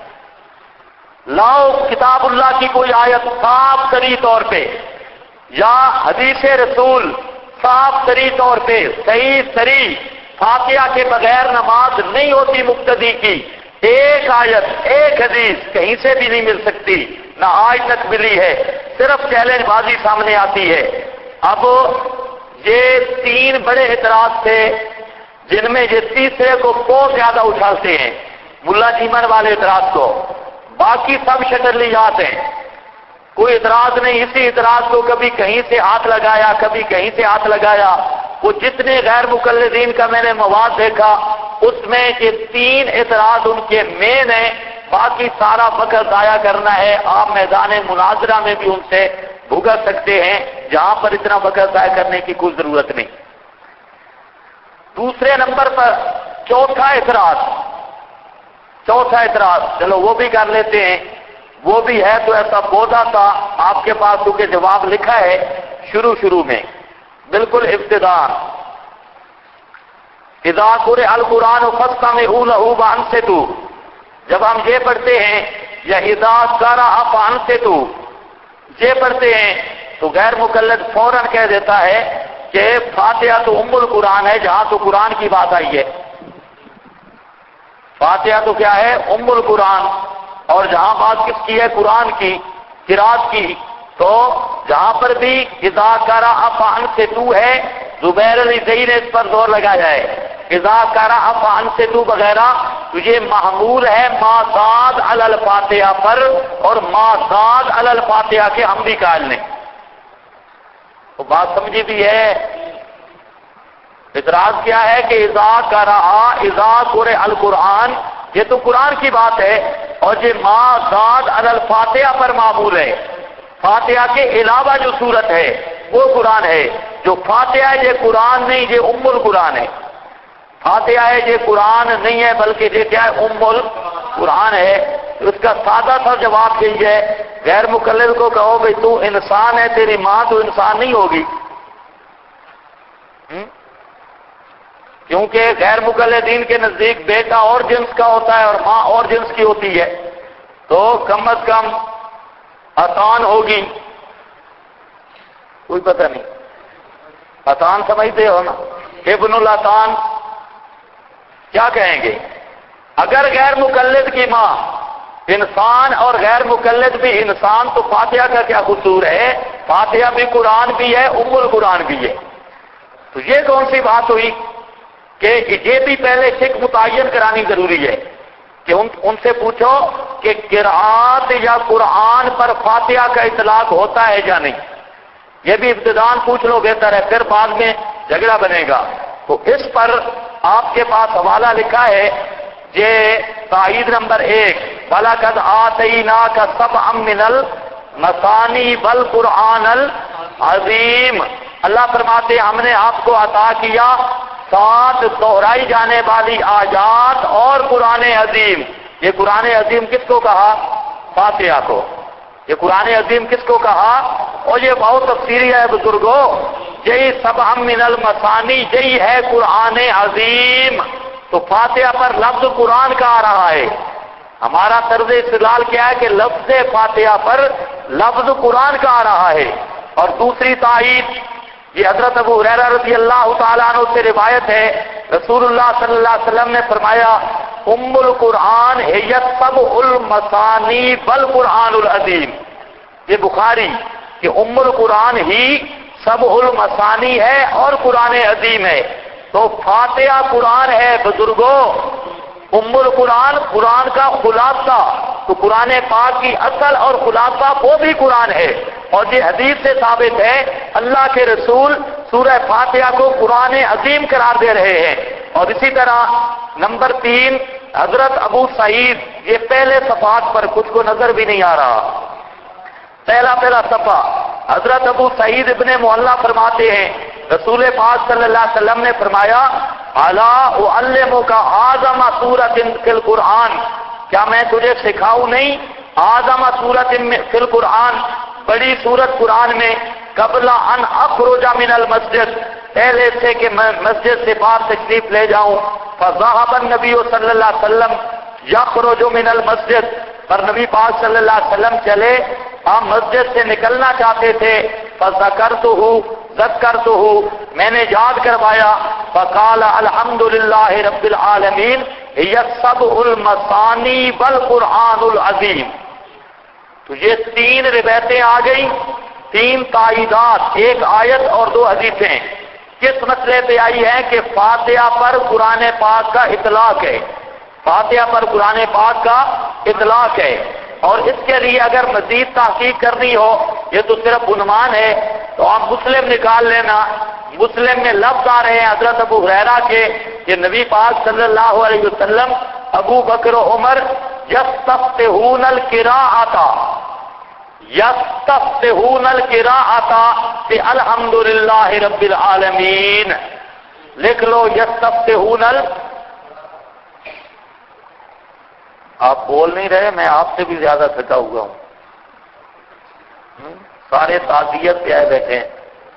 [SPEAKER 1] لاؤ کتاب اللہ کی کوئی آیت صاف صریح طور پہ، یا حدیث رسول صاف صریح طور پہ صحیح صریح فاتحہ کے بغیر نماز نہیں ہوتی مقتدی کی، ایک آیت ایک حدیث کہیں سے بھی نہیں مل سکتی، نہ آج تک ملی ہے، صرف چیلنج بازی سامنے آتی ہے۔ اب یہ تین بڑے اعتراض تھے جن میں یہ تیسرے کو بہت زیادہ اچھالتے ہیں، ملا چیمن والے اعتراض کو، باقی سب شٹلیات ہیں، کوئی اعتراض نہیں، اسی اعتراض کو کبھی کہیں سے ہاتھ لگایا کبھی کہیں سے ہاتھ لگایا، وہ جتنے غیر مقلدین کا میں نے مواد دیکھا اس میں یہ تین اعتراض ان کے مین ہیں، باقی سارا وقت ضائع کرنا ہے، آپ میدان مناظرہ میں بھی ان سے بھگت سکتے ہیں، جہاں پر اتنا وقت ضائع کرنے کی کوئی ضرورت نہیں۔ دوسرے نمبر پر چوتھا اعتراض، چلو وہ بھی کر لیتے ہیں، وہ بھی ہے تو ایسا بودا تھا آپ کے پاس کیونکہ جواب لکھا ہے شروع میں بالکل ابتداء، اذا قرئ القرآن فاستمعوا له وانصتوا، جب ہم یہ پڑھتے ہیں یا اذا قرأ فانصتوا یہ پڑھتے ہیں تو غیر مقلد فوراً کہہ دیتا ہے کہ فاتحہ تو ام القرآن ہے، جہاں تو قرآن کی بات آئی ہے، فاتحہ تو کیا ہے ام القرآن، اور جہاں بات کس کی ہے قرآن کی قرات کی، تو جہاں پر بھی اذا قرأ فانصتوا ہے زبیر علی زئی نے اس پر زور لگایا ہے، اذا قرأ فانصتوا وغیرہ تو یہ محمول ہے ما زاد علی الفاتحہ پر، اور ما زاد علی الفاتحہ کے ہم بھی قائل نہیں، تو بات سمجھی بھی ہے۔ اعتراض کیا ہے کہ اذا قرئ القرآن، یہ تو قرآن کی بات ہے، اور یہ ما زاد علی الفاتحہ پر معمول ہے، فاتحہ کے علاوہ جو صورت ہے وہ قرآن ہے، جو فاتحہ ہے یہ قرآن نہیں، یہ ام القرآن ہے، فاتحہ ہے یہ قرآن نہیں ہے بلکہ یہ کیا ہے ام القرآن ہے۔ اس کا سادہ سا جواب یہی ہے، غیر مقلد کو کہو بھئی تو انسان ہے، تیری ماں تو انسان نہیں ہوگی، کیونکہ غیر مقلدین کے نزدیک بیٹا اور جنس کا ہوتا ہے اور ماں اور جنس کی ہوتی ہے، تو کم از کم اتان ہوگی، کوئی پتہ نہیں، اتان سمجھتے ہو نا، ابن الاتان کیا کہیں گے؟ اگر غیر مقلد کی ماں انسان اور غیر مقلد بھی انسان تو فاتحہ کا کیا قصور ہے؟ فاتحہ بھی قرآن بھی ہے ام القرآن بھی ہے، تو یہ کون سی بات ہوئی کہ یہ بھی پہلے شک متعین کرانی ضروری ہے کہ ان سے پوچھو کہ قرآت یا قرآن پر فاتحہ کا اطلاق ہوتا ہے یا نہیں، یہ بھی ابتداءً پوچھ لو بہتر ہے، پھر بعد میں جھگڑا بنے گا۔ تو اس پر آپ کے پاس حوالہ لکھا ہے، یہ تائید نمبر 1، وَلَقَدْ آتَيْنَاكَ سَبْعًا مِّنَ الْمَثَانِي وَالْقُرْآنَ الْعَظِيمَ، اللہ فرماتے ہم نے آپ کو عطا کیا 7 دہرائی جانے والی آیات اور قرآن عظیم۔ یہ قرآن عظیم کس کو کہا؟ فاتحہ کو۔ یہ قرآن عظیم کس کو کہا؟ اور یہ بہت تفسیری ہے بزرگوں، یہی سبع من المثانی یہی ہے قرآن عظیم۔ تو فاتحہ پر لفظ قرآن کا آ رہا ہے، ہمارا طرز استدلال کیا ہے کہ لفظ فاتحہ پر لفظ قرآن کا آ رہا ہے۔ اور دوسری تائید یہ حضرت ابو ہریرہ رضی اللہ تعالیٰ عنہ سے روایت ہے، رسول اللہ صلی اللہ علیہ وسلم نے فرمایا ام القرآن ہی سبع المثانی والقرآن العظیم، یہ بخاری کہ ام القرآن ہی سبع المثانی ہے اور قرآن عظیم ہے، تو فاتحہ قرآن ہے بزرگوں، ام القرآن قرآن کا خلاصہ، تو قرآن پاک کی اصل اور خلاصہ وہ بھی قرآن ہے، اور یہ حدیث سے ثابت ہے اللہ کے رسول سورہ فاتحہ کو قرآن عظیم قرار دے رہے ہیں۔ اور اسی طرح نمبر 3 حضرت ابو سعید، یہ پہلے صفحات پر کچھ کو نظر بھی نہیں آ رہا، پہلا صفحہ، حضرت ابو سعید ابن معلہ فرماتے ہیں رسول پاک صلی اللہ علیہ وسلم نے فرمایا الا اعلمک اعظم سورۃ فی القرآن، کیا میں تجھے سکھاؤں نہیں اعظم سورۃ فی القرآن، بڑی سورت قرآن میں، قبل ان اخرج من المسجد، پہلے سے کہ میں مسجد سے باہر تشریف لے جاؤں، فذهب النبی صلی اللہ علیہ وسلم یخرج من المسجد، پر نبی پاک صلی اللہ علیہ وسلم چلے، ہم مسجد سے نکلنا چاہتے تھے، ذکرتہ، میں نے یاد کروایا، فقال الحمدللہ رب العالمین ہی السبع المثانی والقرآن العظیم۔ تو یہ 3 روایتیں آ گئی، 3 تائیدات، ایک آیت اور 2 حدیثیں، کس مسئلے پہ آئی ہے کہ فاتحہ پر قرآن پاک کا اطلاق ہے، فاتحہ پر قرآن پاک کا اطلاق ہے۔ اور اس کے لیے اگر مزید تحقیق کرنی ہو، یہ تو صرف عنوان ہے، تو آپ مسلم نکال لینا، مسلم میں لفظ آ رہے ہیں حضرت ابو ہریرہ کے کہ نبی پاک صلی اللہ علیہ وسلم ابو بکر و عمر یستفتحون القراءۃ الحمدللہ رب العالمین، لکھ لو یستفتحون آپ بول نہیں رہے، میں آپ سے بھی زیادہ تھکا ہوا ہوں، سارے تعزیت پہ آئے بیٹھے ہیں۔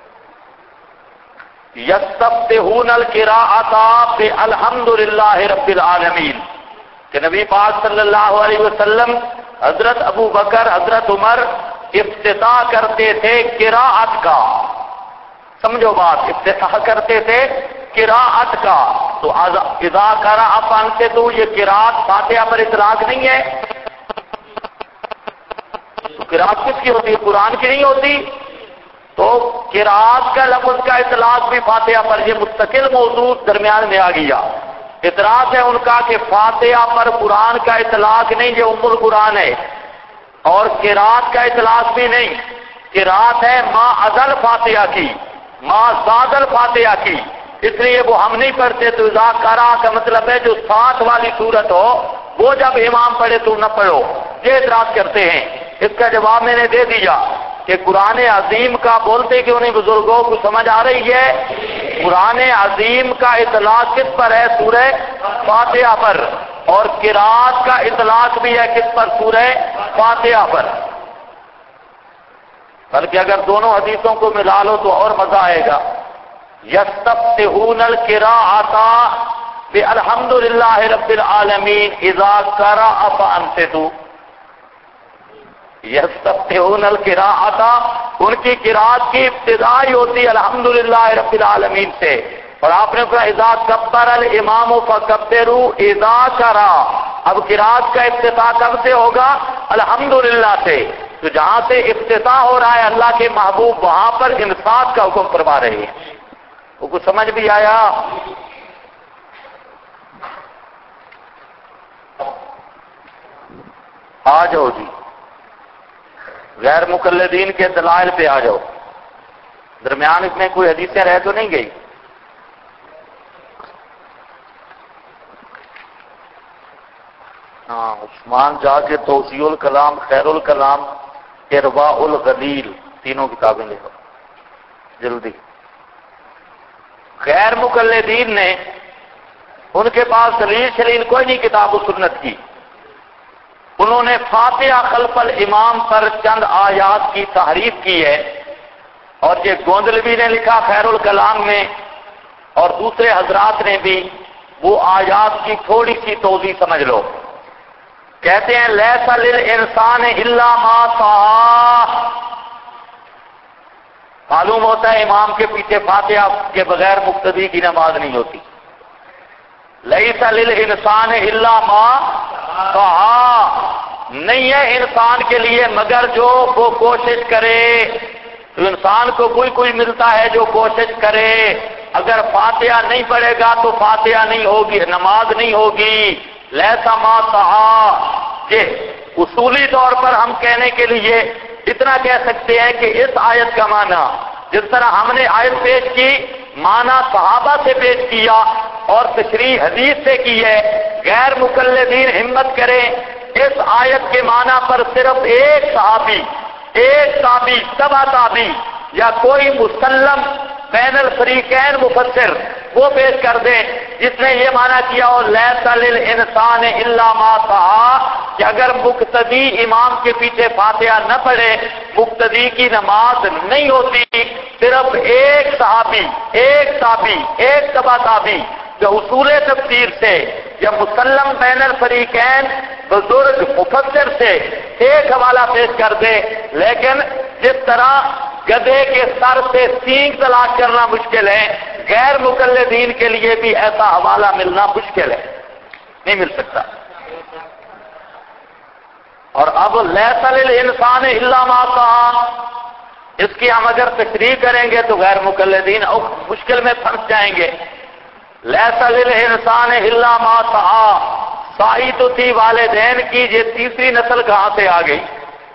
[SPEAKER 1] یستفتحون القراءۃ بالحمدللہ رب العالمین، کہ نبی پاک صلی اللہ علیہ وسلم، حضرت ابو بکر، حضرت عمر افتتاح کرتے تھے قراءت کا، سمجھو بات، افتتاح کرتے تھے قراءت کا، تو اذا قرأ فانصتوا، یہ قراءت فاتحہ پر اطلاق نہیں ہے، تو قراءت کس کی ہوتی ہے؟ قرآن کی نہیں ہوتی، تو قراءت کا لفظ کا اطلاق بھی فاتحہ پر، یہ مستقل موضوع درمیان میں آ گیا۔ اعتراض ہے ان کا کہ فاتحہ پر قرآن کا اطلاق نہیں، یہ ام القرآن ہے، اور قراءت کا اطلاق بھی نہیں، قراءت ہے ما ازل فاتحہ کی، ما زاد الفاتحہ کی، اس لیے وہ ہم نہیں پڑھتے، تو اذا قرأ کا مطلب ہے جو ساتھ والی صورت ہو وہ جب امام پڑھے تو نہ پڑھو، یہ اعتراض کرتے ہیں۔ اس کا جواب میں نے دے دیا کہ قرآن عظیم کا بولتے کیوں نہیں بزرگوں کو سمجھ آ رہی ہے؟ قرآن عظیم کا اطلاق کس پر ہے؟ سورہ فاتحہ پر، اور قراءت کا اطلاق بھی ہے کس پر؟ سورہ فاتحہ پر، بلکہ اگر دونوں حدیثوں کو ملا لو تو اور مزہ آئے گا۔ یستفتحون القراءۃ بالحمدللہ رب العالمین اذا قرأ فانصتوا، یستفتحون القراءۃ، ان کی قراءت کی ابتدا ہی ہوتی الحمدللہ رب العالمین سے، اور آپ نے کہا اذا کبر الامام فکبروا اذا قرأ، اب قراءت کا افتتاح کب سے ہوگا؟ الحمدللہ سے، تو جہاں سے افتتاح ہو رہا ہے اللہ کے محبوب وہاں پر انصات کا حکم فرما رہے ہیں۔ وہ کچھ سمجھ بھی آیا؟ آ جاؤ جی، غیر مقلدین کے دلائل پہ آ جاؤ، درمیان میں کوئی حدیثیں رہ تو نہیں گئی؟ ہاں، عثمان جا کے توسیع الکلام، خیر الکلام، ارواء الغلیل، تینوں کتابیں لکھو جلدی۔ غیر مقلدین نے، ان کے پاس دلیل شلیل کوئی نہیں کتاب و سنت کی، انہوں نے فاتحہ خلف الامام پر چند آیات کی تحریف کی ہے، اور یہ گوندلوی نے لکھا خیر الکلام میں، اور دوسرے حضرات نے بھی، وہ آیات کی تھوڑی سی توضیح سمجھ لو۔ کہتے ہیں لیس للانسان الا ما سعى، معلوم ہوتا ہے امام کے پیچھے فاتحہ کے بغیر مقتدی کی نماز نہیں ہوتی۔ لیس للانسان الا ما سعى، نہیں ہے انسان کے لیے مگر جو وہ کوشش کرے، تو انسان کو کوئی ملتا ہے جو کوشش کرے، اگر فاتحہ نہیں پڑھے گا تو فاتحہ نہیں ہوگی، نماز نہیں ہوگی، لیسا ما سعا، یہ اصولی طور پر ہم کہنے کے لیے اتنا کہہ سکتے ہیں کہ اس آیت کا معنی جس طرح ہم نے آیت پیش کی، معنی صحابہ سے پیش کیا اور تشریح حدیث سے کی ہے، غیر مقلدین ہمت کریں اس آیت کے معنی پر صرف ایک صحابی، ایک تابعی، تبع تابعی یا کوئی مسلم بین الفریقین مفسر وہ پیش کر دیں جس نے یہ معنی کیا ہو لیس للانسان الا ما سعی، کہ اگر مقتدی امام کے پیچھے فاتحہ نہ پڑھے مقتدی کی نماز نہیں ہوتی، صرف ایک صحابی، ایک تابعی، ایک تبع تابعی جو اصول تفسیر سے یا مسلم بین الفریقین بزرگ مفسر سے ایک حوالہ پیش کر دے، لیکن جس طرح گدھے کے سر سے سینگ تلاش کرنا مشکل ہے، غیر مقلدین کے لیے بھی ایسا حوالہ ملنا مشکل ہے، نہیں مل سکتا۔ اور اب لیس للانسان الا ما سعی، اس کی ہم اگر تشریح کریں گے تو غیر مقلدین مشکل میں پھنس جائیں گے۔ لیس للانسان الا ما سعی، سعی تو تھی والدین کی، یہ تیسری نسل کہاں سے آ گئی؟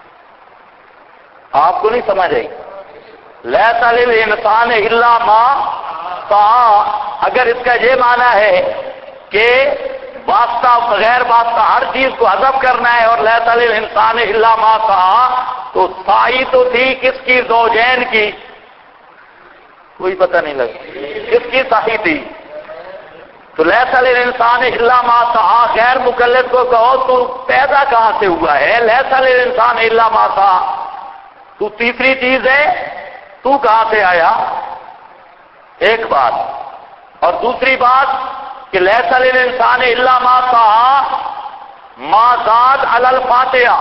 [SPEAKER 1] آپ کو نہیں سمجھ آئی؟ لیس للانسان الا ما سعی، اگر اس کا یہ معنی ہے کہ واسطہ غیر واسطہ ہر چیز کو حذف کرنا ہے اور لیس للانسان الا ما سعی، تو سعی تو تھی کس کی؟ زوجین کی، کوئی پتہ نہیں لگا کس کی سعی تھی؟ تو لیس للانسان الا ما سعی، غیر مقلد کو کہو تو پیدا کہاں سے ہوا ہے؟ لیس للانسان الا ما سعی، تو تیسری چیز ہے، تو کہاں سے آیا؟ ایک بات، اور دوسری بات کہ لیس للانسان الا ما سعی ما زاد علی الفاتحہ،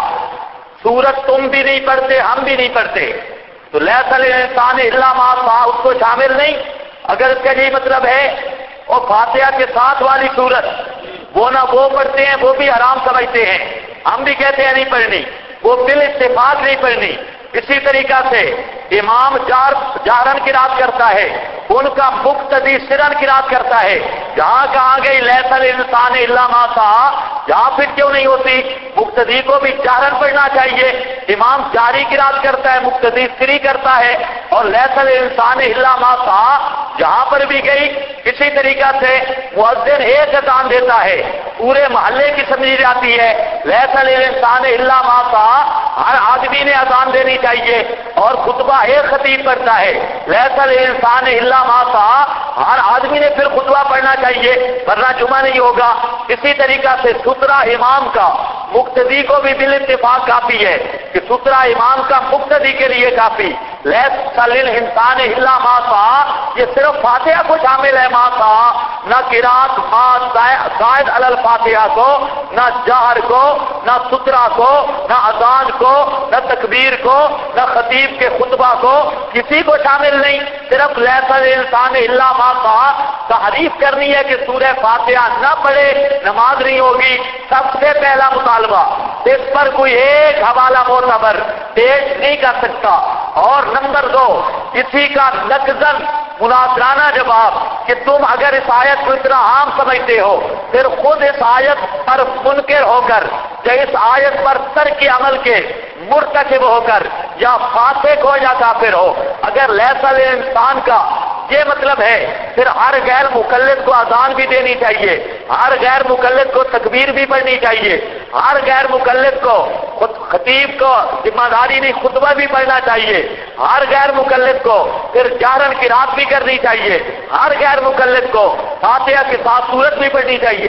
[SPEAKER 1] سورت تم بھی نہیں پڑھتے ہم بھی نہیں پڑھتے، تو لیس للانسان الا ما سعی اس کو شامل نہیں۔ اگر اس کا یہ مطلب ہے اور فاتحہ کے ساتھ والی سورت وہ نہ وہ پڑھتے ہیں وہ بھی حرام سمجھتے ہیں، ہم بھی کہتے ہیں نہیں پڑھنی، وہ بالاتفاق نہیں پڑھنی۔ اسی طریقہ سے امام جہرن قرات کرتا ہے، ان کا مقتدی سرن قرات کرتا ہے، جہاں کہا گئی لیس للانسان الا ما سعی، جہاں پھر کیوں نہیں ہوتی؟ مقتدی کو بھی جہرن پڑھنا چاہیے، امام جاری قرات کرتا ہے، مقتدی سری کرتا ہے، اور لیس للانسان الا ما سعی جہاں پر بھی گئی اسی طریقہ سے مؤذن ایک اذان دیتا ہے، پورے محلے کی سمجھی جاتی ہے، لیس للانسان الا ما سعی ہر آدمی نے اذان دینی چاہیے، اور خطبہ ایک خطیب پڑھتا ہے، لیس للانسان الا ما سعی ہر آدمی نے پھر خطبہ پڑھنا چاہیے ورنہ جمعہ نہیں ہوگا۔ اسی طریقہ سے سترہ امام کا مقتدی کو بھی بالاتفاق کافی ہے کہ سترہ امام کا مقتدی کے لیے کافی۔ لیس للانسان الا ما سعی یہ صرف فاتحہ کو شامل ہے، ما سعی نہ قرات ما زائد علی الفاتحہ کو، نہ جہر کو، نہ سترہ کو، نہ اذان کو، نہ تکبیر کو، نہ خطیب کے خطبہ کو، کسی کو شامل نہیں، صرف لیس للانسان الا ما سعی۔ تعریف کرنی ہے کہ سورہ فاتحہ نہ پڑھے نماز نہیں ہوگی، سب سے پہلا مطالبہ، اس پر کوئی ایک حوالہ معتبر پیش نہیں کر سکتا۔ اور نمبر دو، اسی کا نقضاً مناظرانہ جواب کہ تم اگر اس آیت کو اتنا عام سمجھتے ہو پھر خود اس آیت پر منکر ہو کر یا اس آیت پر ترک عمل کے مرتکب ہو کر یا فاسق ہو یا کافر ہو، اگر لیس للانسان کا یہ مطلب ہے پھر ہر غیر مقلد کو اذان بھی دینی چاہیے، ہر غیر مقلد کو تکبیر بھی پڑھنی چاہیے، ہر غیر مقلد کو خطیب کو ذمہ داری نہیں خطبہ بھی پڑھنا چاہیے، ہر غیر مقلد کو پھر جہرن قرات بھی کرنی چاہیے، ہر غیر مقلد کو فاتحہ کے ساتھ سورت بھی پڑھنی چاہیے۔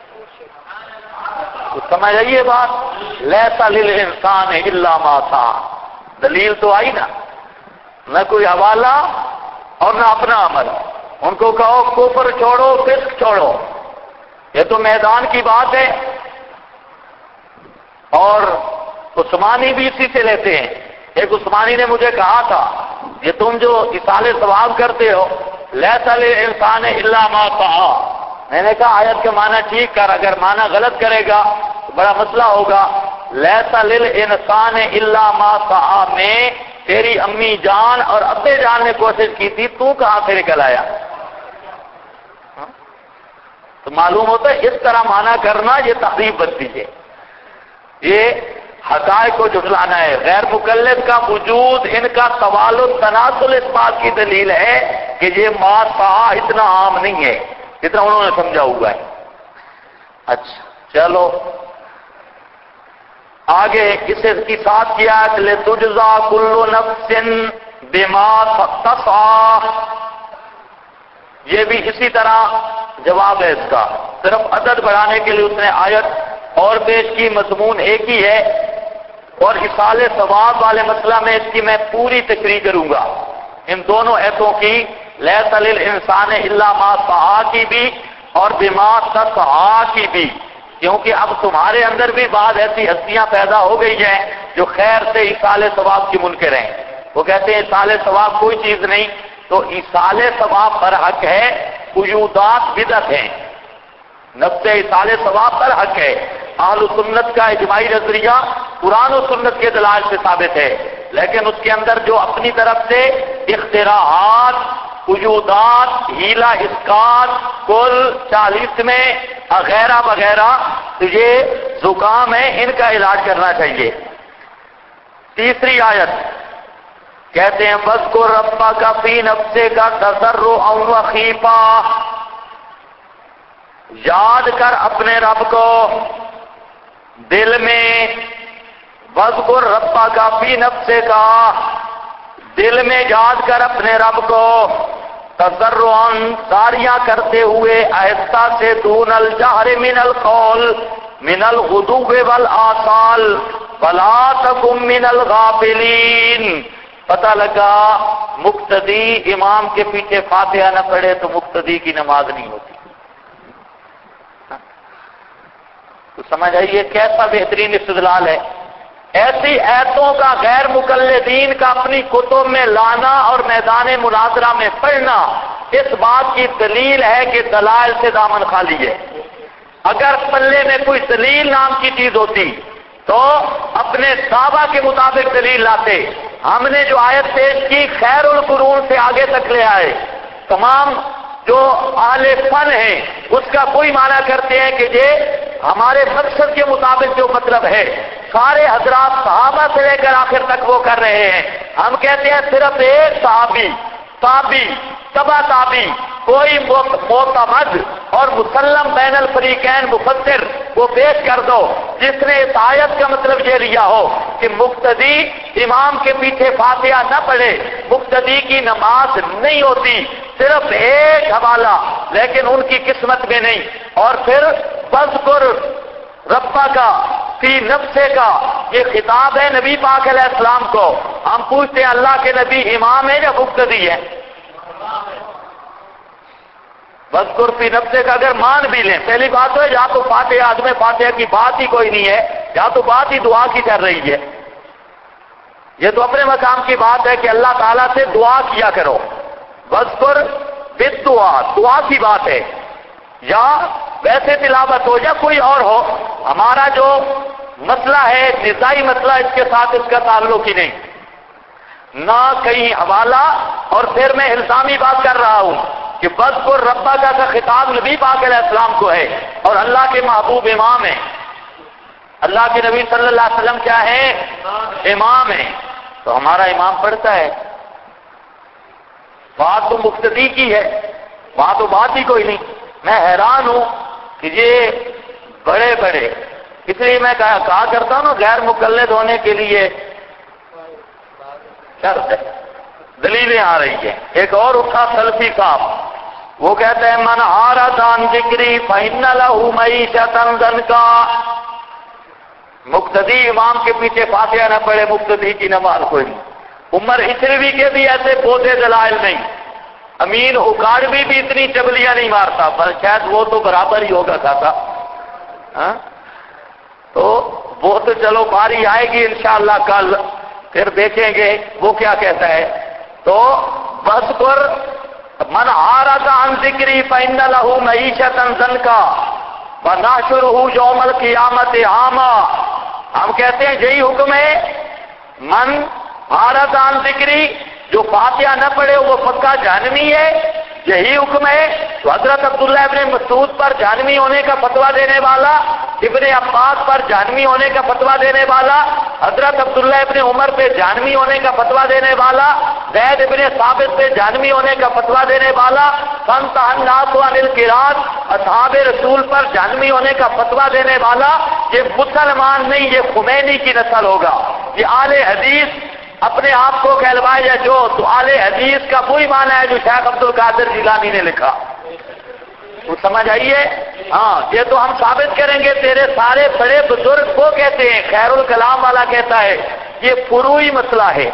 [SPEAKER 1] تو سمجھ آئیے بات، لیس للانسان الا ما سعی، دلیل تو آئی نا، نہ کوئی حوالہ اور نہ اپنا عمل۔ ان کو کہو کفر چھوڑو فسق چھوڑو، یہ تو میدان کی بات ہے، اور عثمانی بھی اسی سے لیتے ہیں۔ ایک عثمانی نے مجھے کہا تھا یہ تم جو اصالِ ثواب کرتے ہو لیس للانسان الا ما سعی، میں نے کہا آیت کے معنی ٹھیک کر، اگر معنی غلط کرے گا تو بڑا مسئلہ ہوگا۔ لیس للانسان الا ما سعی میں تیری امی جان اور ابے جان نے کوشش کی تھی، تو کہاں سے نکل آیا؟ تو تو معلوم ہوتا ہے اس طرح معنی کرنا یہ تحریف بنتی ہے، یہ حقائق کو جھٹلانا ہے۔ غیر مقلد کا وجود ان کا توالد تناسل اس بات کی دلیل ہے کہ یہ ما صحا اتنا عام نہیں ہے جتنا انہوں نے سمجھا ہوا ہے۔ اچھا چلو آگے اسے کی ساتھ کیا لِتُجْزَى كُلُّ نَفْسٍ بِمَا تَسْعَىٰ، یہ بھی اسی طرح جواب ہے اس کا، صرف عدد بڑھانے کے لیے اس نے آیت اور پیش کی، مضمون ایک ہی ہے، اور اصال ثواب والے مسئلہ میں اس کی میں پوری تشریح کروں گا، ان دونوں ایتوں کی، لَيْسَ لِلْإِنسَانِ إِلَّا مَا سَعَىٰ کی بھی اور بِمَا تَسْعَىٰ کی بھی، کیونکہ اب تمہارے اندر بھی بعض ایسی ہستیاں پیدا ہو گئی ہیں جو خیر سے اصال ثواب کی منکر ہیں، وہ کہتے ہیں اصال ثواب کوئی چیز نہیں، تو اصال ثواب پر حق ہے، وجودات بدعت ہیں، نفس اصال ثواب پر حق ہے، اہل سنت کا اجماعی نظریہ قرآن و سنت کے دلائل سے ثابت ہے، لیکن اس کے اندر جو اپنی طرف سے اختراعات، وجودات، ہیلا اسکات، کل 40 میں وغیرہ وغیرہ، تو یہ زکام ہے، ان کا علاج کرنا چاہیے۔ تیسری آیت کہتے ہیں وَاذْكُرْ رَبَّكَ فِي نَفْسِكَ تَضَرُّعًا وَخِيفًا، یاد کر اپنے رب کو دل میں، وَاذْكُرْ رَبَّكَ فِي نَفْسِكَ، دل میں یاد کر اپنے رب کو، تضرعاً داریاں کرتے ہوئے، آہستہ سے، دون الجہر من القول من الغدو والآصال ولا تکن من الغافلین۔ پتہ لگا مقتدی امام کے پیچھے فاتحہ نہ پڑھے تو مقتدی کی نماز نہیں ہوتی۔ تو سمجھ آئیے کیسا بہترین استدلال ہے۔ ایسی ایتوں کا غیر مقلدین کا اپنی کتب میں لانا اور میدان مناظرہ میں پڑھنا اس بات کی دلیل ہے کہ دلائل سے دامن خالی ہے۔ اگر پلے میں کوئی دلیل نام کی چیز ہوتی تو اپنے دعویٰ کے مطابق دلیل لاتے۔ ہم نے جو آیت پیش کی خیر القرون سے آگے تک لے آئے، تمام جو اہل فن ہیں اس کا کوئی معنی کرتے ہیں کہ یہ ہمارے مقصد کے مطابق جو مطلب ہے، سارے حضرات صحابہ سے لے کر آخر تک وہ کر رہے ہیں، ہم کہتے ہیں صرف ایک صحابی، تابی، تبع تابی، کوئی معتمد اور مسلم بین الفریقین مفسر وہ پیش کر دو جس نے اس آیت کا مطلب یہ لیا ہو کہ مقتدی امام کے پیچھے فاتحہ نہ پڑھے، مقتدی کی نماز نہیں ہوتی، صرف ایک حوالہ، لیکن ان کی قسمت میں نہیں۔ اور پھر وَاذْكُرْ رَبَّكَ فِي نَفْسِكَ، یہ خطاب ہے نبی پاک علیہ السلام کو۔ ہم پوچھتے ہیں اللہ کے نبی امام ہے یا مقتدی ہے؟ وَاذْكُرْ فِي نَفْسِكَ اگر مان بھی لیں، پہلی بات تو ہے یا تو فاتحہ، عدم فاتحہ کی بات ہی کوئی نہیں ہے، یا تو بات ہی دعا کی کر رہی ہے۔ یہ تو اپنے مقام کی بات ہے کہ اللہ تعالیٰ سے دعا کیا کرو، وَاذْكُرْ بِالدُّعَا، دعا کی بات ہے، یا ویسے تلاوت ہو یا کوئی اور ہو، ہمارا جو مسئلہ ہے نزاعی مسئلہ، اس کے ساتھ اس کا تعلق ہی نہیں، نہ کہیں حوالہ۔ اور پھر میں الزامی بات کر رہا ہوں کہ وَاذْكُرْ رَبَّكَ کا خطاب نبی پاک علیہ السلام کو ہے اور اللہ کے محبوب امام ہیں، اللہ کے نبی صلی اللہ علیہ وسلم کیا ہے؟ امام ہیں، تو ہمارا امام پڑھتا ہے، بات تو مقتدی کی ہے، وہاں تو بات ہی کوئی نہیں۔ میں حیران ہوں کہ یہ بڑے بڑے، اس لیے میں کہا کرتا ہوں نا غیر مقلد ہونے کے لیے شرط ہے، دلیلیں آ رہی ہیں۔ ایک اور اٹھا سلفی صاحب، وہ کہتے ہیں من اعرض عن ذکری فإن له معیشۃ ضنکا، مقتدی امام کے پیچھے فاتحہ نہ پڑھے، مقتدی کی نماز کوئی نہیں۔ عمر ہجروی کے بھی ایسے بوتے دلائل نہیں، امین اکاڑوی بھی اتنی چبلیاں نہیں مارتا، پر شاید وہ تو برابر ہی ہوگا کھاتا، تو وہ تو چلو باری آئے گی انشاءاللہ کل، پھر دیکھیں گے وہ کیا کہتا ہے۔ تو وَاذْكُرْ مَنْ أَعْرَضَ عَنْ ذِكْرِي فَإِنَّ لَهُ مَعِيشَةً ضَنْكًا وَنَحْشُرُهُ يَوْمَ الْقِيَامَةِ أَعْمَىٰ، ہم کہتے ہیں یہی حکم ہے، من أَعْرَضَ عَنْ ذِكْرِي، جو فاتحہ نہ پڑھے وہ پکا جہنمی ہے، یہی حکم ہے تو حضرت عبداللہ ابن مسعود پر جہنمی ہونے کا فتویٰ دینے والا، ابن عباس پر جہنمی ہونے کا فتویٰ دینے والا، حضرت عبداللہ ابن عمر پہ جہنمی ہونے کا فتویٰ دینے والا، زید ابن ثابت پہ جہنمی ہونے کا فتویٰ دینے والا، فانتہا الناس عن القراءۃ اصحاب رسول پر جہنمی ہونے کا فتویٰ دینے والا، یہ مسلمان نہیں، یہ خمینی کی نسل ہوگا، یہ اہل حدیث اپنے آپ کو کہلوائے یا جو، تو اہل حدیث کا وہی معنی ہے جو شیخ عبد القادر جیلانی نے لکھا، وہ سمجھ آئیے؟ ہاں، یہ تو ہم ثابت کریں گے، تیرے سارے بڑے بزرگ وہ کہتے ہیں، خیر الکلام والا کہتا ہے یہ فروعی مسئلہ ہے،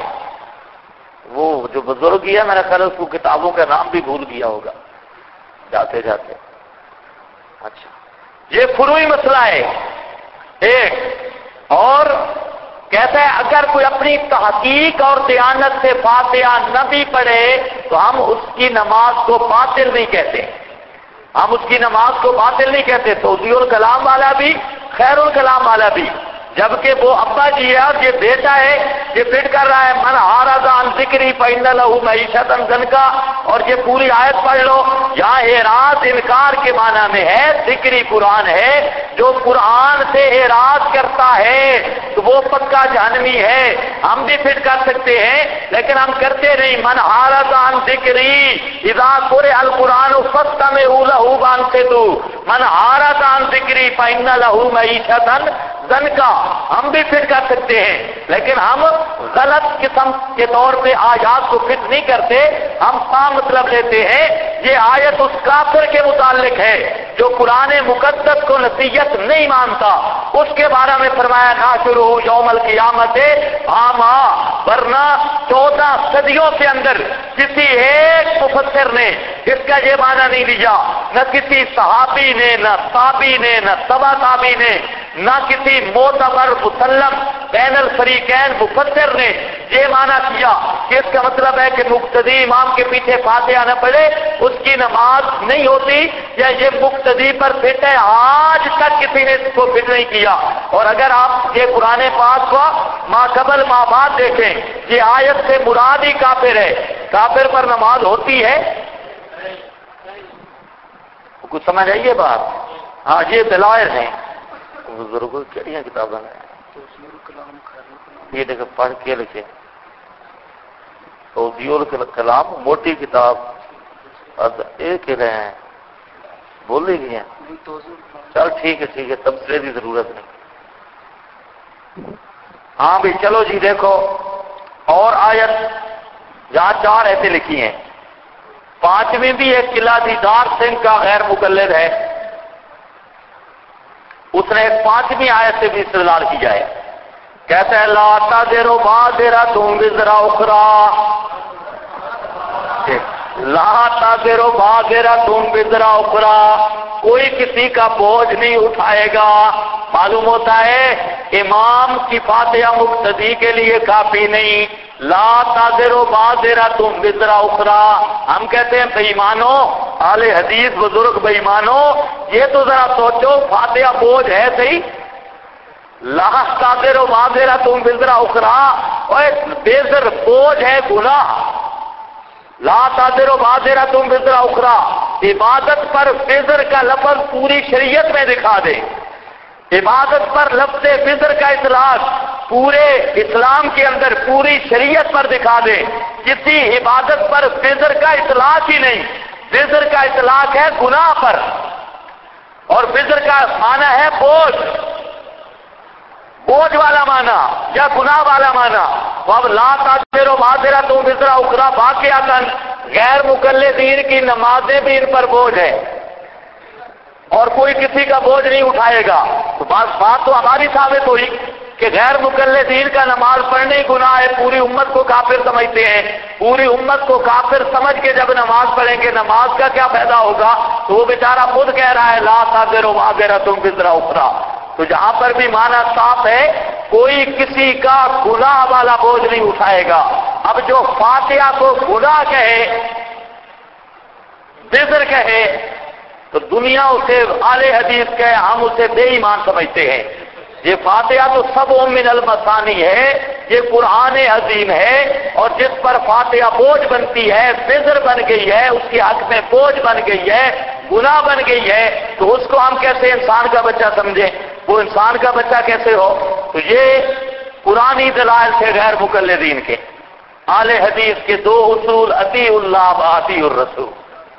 [SPEAKER 1] وہ جو بزرگ ہی ہے میں نے خیال اس کو کتابوں کا نام بھی بھول گیا ہوگا جاتے جاتے، اچھا یہ فروعی مسئلہ ہے ایک، اور کہتا ہے اگر کوئی اپنی تحقیق اور دیانت سے فاتحہ نہ بھی پڑھے تو ہم اس کی نماز کو باطل نہیں کہتے، ہم اس کی نماز کو باطل نہیں کہتے، توضیح الکلام والا بھی خیر الکلام والا بھی، جبکہ وہ ابا جی ہے اور یہ بیٹا ہے، یہ فٹ کر رہا ہے من اعرض عن ذکری فإن له معیشۃ ضنکا، اور یہ پوری آیت پڑھ لو، یہاں اعراض انکار کے معنی میں ہے، ذکری قرآن ہے، جو قرآن سے اعراض کرتا ہے تو وہ پکا جہنمی ہے، ہم بھی فٹ کر سکتے ہیں لیکن ہم کرتے نہیں، من اعرض عن ذکری اذا قرئ القرآن فاستمعوا له وانصتوا، من اعرض عن ذکری فإن له معیشۃ ضنکا، ہم بھی فٹ کر سکتے ہیں لیکن ہم غلط قسم کے طور پہ آیات کو فٹ نہیں کرتے، ہم کا مطلب لیتے ہیں یہ آیت اس کافر کے متعلق ہے جو قرآن مقدس کو نصیحت نہیں مانتا، اس کے بارے میں فرمایا ناشرہ یوم القیامت عاما، ورنہ 14 صدیوں کے اندر کسی ایک مفسر نے اس کا یہ معنی نہیں لیا، نہ کسی صحابی نے، نہ تابعی نے، نہ تبع تابعی نے، نہ کسی معتبر مسلم بین الفریقین مفسر نے یہ معنی کیا کہ اس کا مطلب ہے کہ مقتدی امام کے پیچھے فاتحہ نہ پڑھے اس کی نماز نہیں ہوتی، یا یہ مقتدی پر فٹ ہے، آج تک کسی نے اس کو فٹ نہیں کیا۔ اور اگر آپ یہ قرآن پاک کو ما قبل ما بعد دیکھیں، یہ آیت سے مراد ہی کافر ہے، کافر پر نماز ہوتی ہے، کچھ سمجھ آئیے بات؟ ہاں یہ دلائل ہیں بزرگوں کی کہڑی کتابیں ہیں، یہ دیکھیں پڑھ کے لکھے توضیح الکلام موٹی کتاب ایک ہی رہے ہیں، بول ہی گئی ہیں، چل ٹھیک ہے تبصرے کی ضرورت نہیں، ہاں بھی چلو جی دیکھو، اور آیت جہاں 4 ایسے لکھی ہیں، 5ویں بھی ایک قلعہ دیدار سنگھ کا غیر مقلد ہے، اس نے ایک 5ویں آیت سے بھی استدلال کیا ہے، کہتا ہے لا تعذروا معذرۃ وزر اخرى، لا تعذروا معذرۃ وزر اخرى، کوئی کسی کا بوجھ نہیں اٹھائے گا، معلوم ہوتا ہے امام کی فاتحہ مقتدی کے لیے کافی نہیں، لا تعذروا معذرۃ وزر اخرى، ہم کہتے ہیں بے ایمانو، اہل حدیث بزرگ بے ایمانو، یہ تو ذرا سوچو فاتحہ بوجھ ہے صحیح، لا تعذروا معذرۃ وزر اخرى، اور بیزر بوجھ ہے گناہ، لا تعذروا معذرۃ وزر اخرى، عبادت پر وزر کا لفظ پوری شریعت میں دکھا دے، عبادت پر لفظ وزر کا اطلاق پورے اسلام کے اندر پوری شریعت پر دکھا دے، کسی عبادت پر وزر کا اطلاق ہی نہیں، وزر کا اطلاق ہے گناہ پر، اور وزر کا معنی ہے بوجھ، بوجھ والا معنی یا گناہ والا معنی، اب لا تعذروا معذرۃ وزر اخرى واقعتاً غیر مقلدین کی نمازیں بھی ان پر بوجھ ہے اور کوئی کسی کا بوجھ نہیں اٹھائے گا، تو بات تو ہماری ثابت ہوئی کہ غیر مقلدین کا نماز پڑھنے ہی گناہ ہے، پوری امت کو کافر سمجھتے ہیں، پوری امت کو کافر سمجھ کے جب نماز پڑھیں گے نماز کا کیا فائدہ ہوگا، تو وہ بیچارہ خود کہہ رہا ہے لا تعذروا معذرۃ وزر اخرى، تو جہاں پر بھی معنی صاف ہے کوئی کسی کا گناہ والا بوجھ نہیں اٹھائے گا۔ اب جو فاتحہ کو گناہ کہے، وزر کہے، تو دنیا اسے اہل حدیث کہے، ہم اسے بے ایمان سمجھتے ہیں، یہ فاتحہ تو سب من المثانی ہے، یہ قرآن عظیم ہے، اور جس پر فاتحہ بوجھ بنتی ہے، وزر بن گئی ہے، اس کے حق میں بوجھ بن گئی ہے، گناہ بن گئی ہے، تو اس کو ہم کیسے انسان کا بچہ سمجھیں؟ وہ انسان کا بچہ کیسے ہو؟ تو یہ قرآنی دلائل سے غیر مقلدین کے اہل حدیث کے دو اصول، اطیع اللہ و اطیع الرسول۔